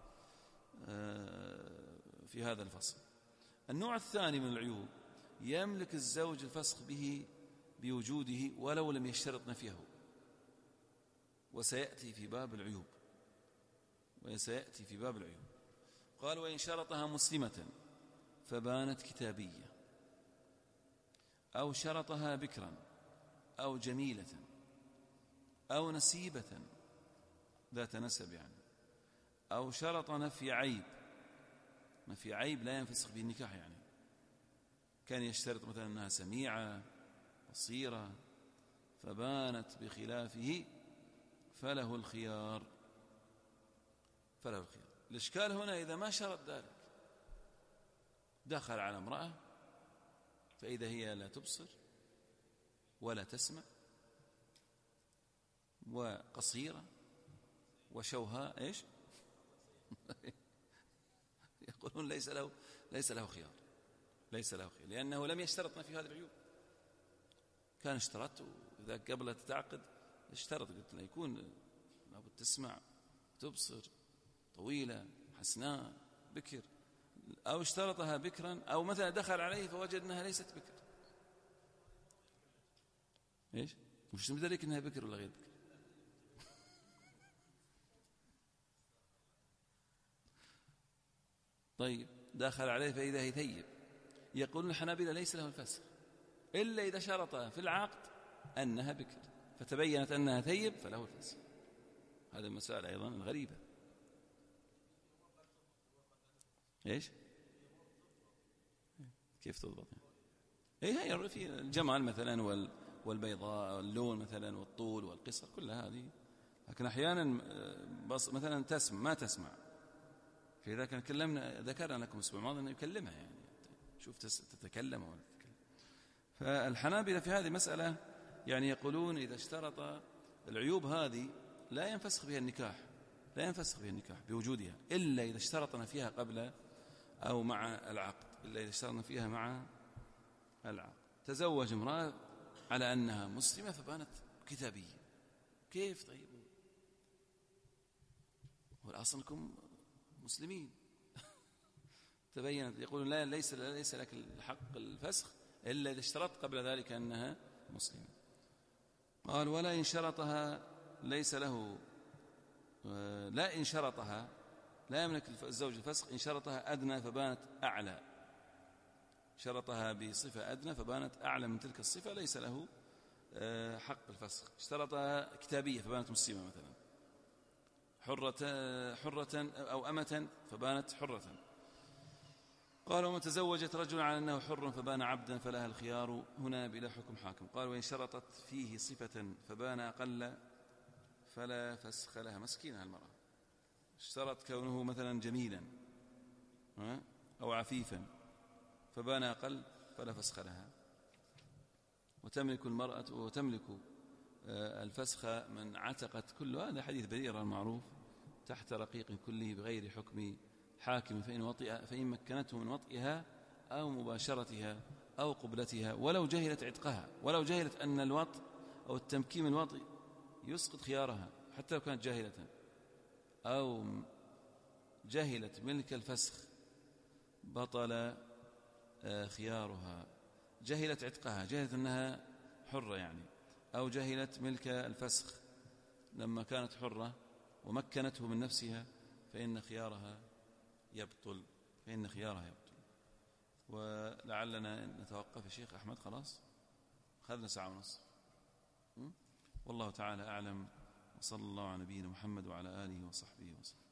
في هذا الفصل. النوع الثاني من العيوب يملك الزوج الفسخ به بوجوده ولو لم يشترط نفيه، وسيأتي في باب العيوب، قال وإن شرطها مسلمة فبانت كتابية، أو شرطها بكرا، أو جميلة، أو نسيبة ذات نسب يعني، أو شرط نفي عيب لا ينفسخ به النكاح. يعني كان يشترط مثلا أنها سميعة بصيرة فبانت بخلافه فله الخيار. الإشكال هنا إذا ما شرط ذلك، دخل على امرأة فإذا هي لا تبصر ولا تسمع وقصيرة وشوهاء إيش يقولون ليس له خيار، لأنه لم يشترط في هذه العيوب. كان اشترط، وإذا قبل تتعقد اشترط، قلت له يكون لابد تسمع تبصر طويلة حسناء بكر، أو اشترطها بكرا، أو مثلا دخل عليه فوجد أنها ليست بكر. إيش مش مدرك أنها بكر ولا غير بكر. طيب دخل عليه فإذا هي ثيب، يقولون الحنابلة ليس له الفسخ إلا إذا شرط في العقد أنها بكر فتبينت أنها ثيب فله الفسخ. هذه المسألة أيضا غريبة. إيش كيف تضبط؟ هي في الجمال مثلا والبيضاء واللون مثلا والطول والقصر، كل هذه. لكن أحيانا مثلا ما تسمع. فإذا كان ذكرنا لكم الأسبوع الماضي أنه يكلمها، يعني شوف تتكلم ولا تتكلم. فالحنابلة في هذه مسألة يعني يقولون إذا اشترط العيوب هذه لا ينفسخ بها النكاح بوجودها إلا إذا اشترطنا فيها قبل أو مع العقد. تزوج امرأة على أنها مسلمة فبانت كتابية. كيف؟ طيب والأصل أنكم مسلمين. تبينت، يقولون لا ليس لك الحق الفسخ إلا إذا اشترطت قبل ذلك أنها مسلمة. قال ولا إن شرطها ليس له، لا إن شرطها لا يملك الزوج الفسخ إن شرطها أدنى فبانت أعلى، شرطها بصفة أدنى فبانت أعلى من تلك الصفة ليس له حق الفسخ، اشترط كتابية فبانت مسلمة مثلا، حرة أو أمة فبانت حرة. قال ومن تزوجت رجل على أنه حر فبان عبدا فلها الخيار هنا بلا حكم حاكم. قال وإن شرطت فيه صفة فبان أقل فلا فسخ لها. مسكينة المرأة، اشترط كونه مثلا جميلا أو عفيفا فبان أقل فلا فسخ لها. وتملك المرأة الفسخ من عتقت كله، هذا حديث بريرة المعروف، تحت رقيق كله بغير حكم حاكم، فإن مكنته من وطئها أو مباشرتها أو قبلتها ولو جهلت عتقها، ولو جهلت أن الوطء أو التمكين من الوطء يسقط خيارها حتى لو كانت جاهلة، أو جهلت ملك الفسخ بطل خيارها. جهلت عتقها، جهلت أنها حرة يعني، أو جهلت ملك الفسخ لما كانت حرة ومكنته من نفسها فإن خيارها يبطل. ولعلنا نتوقف يا شيخ أحمد، خلاص أخذنا ساعة ونصف. والله تعالى أعلم، وصلى الله على نبينا محمد وعلى آله وصحبه وسلم.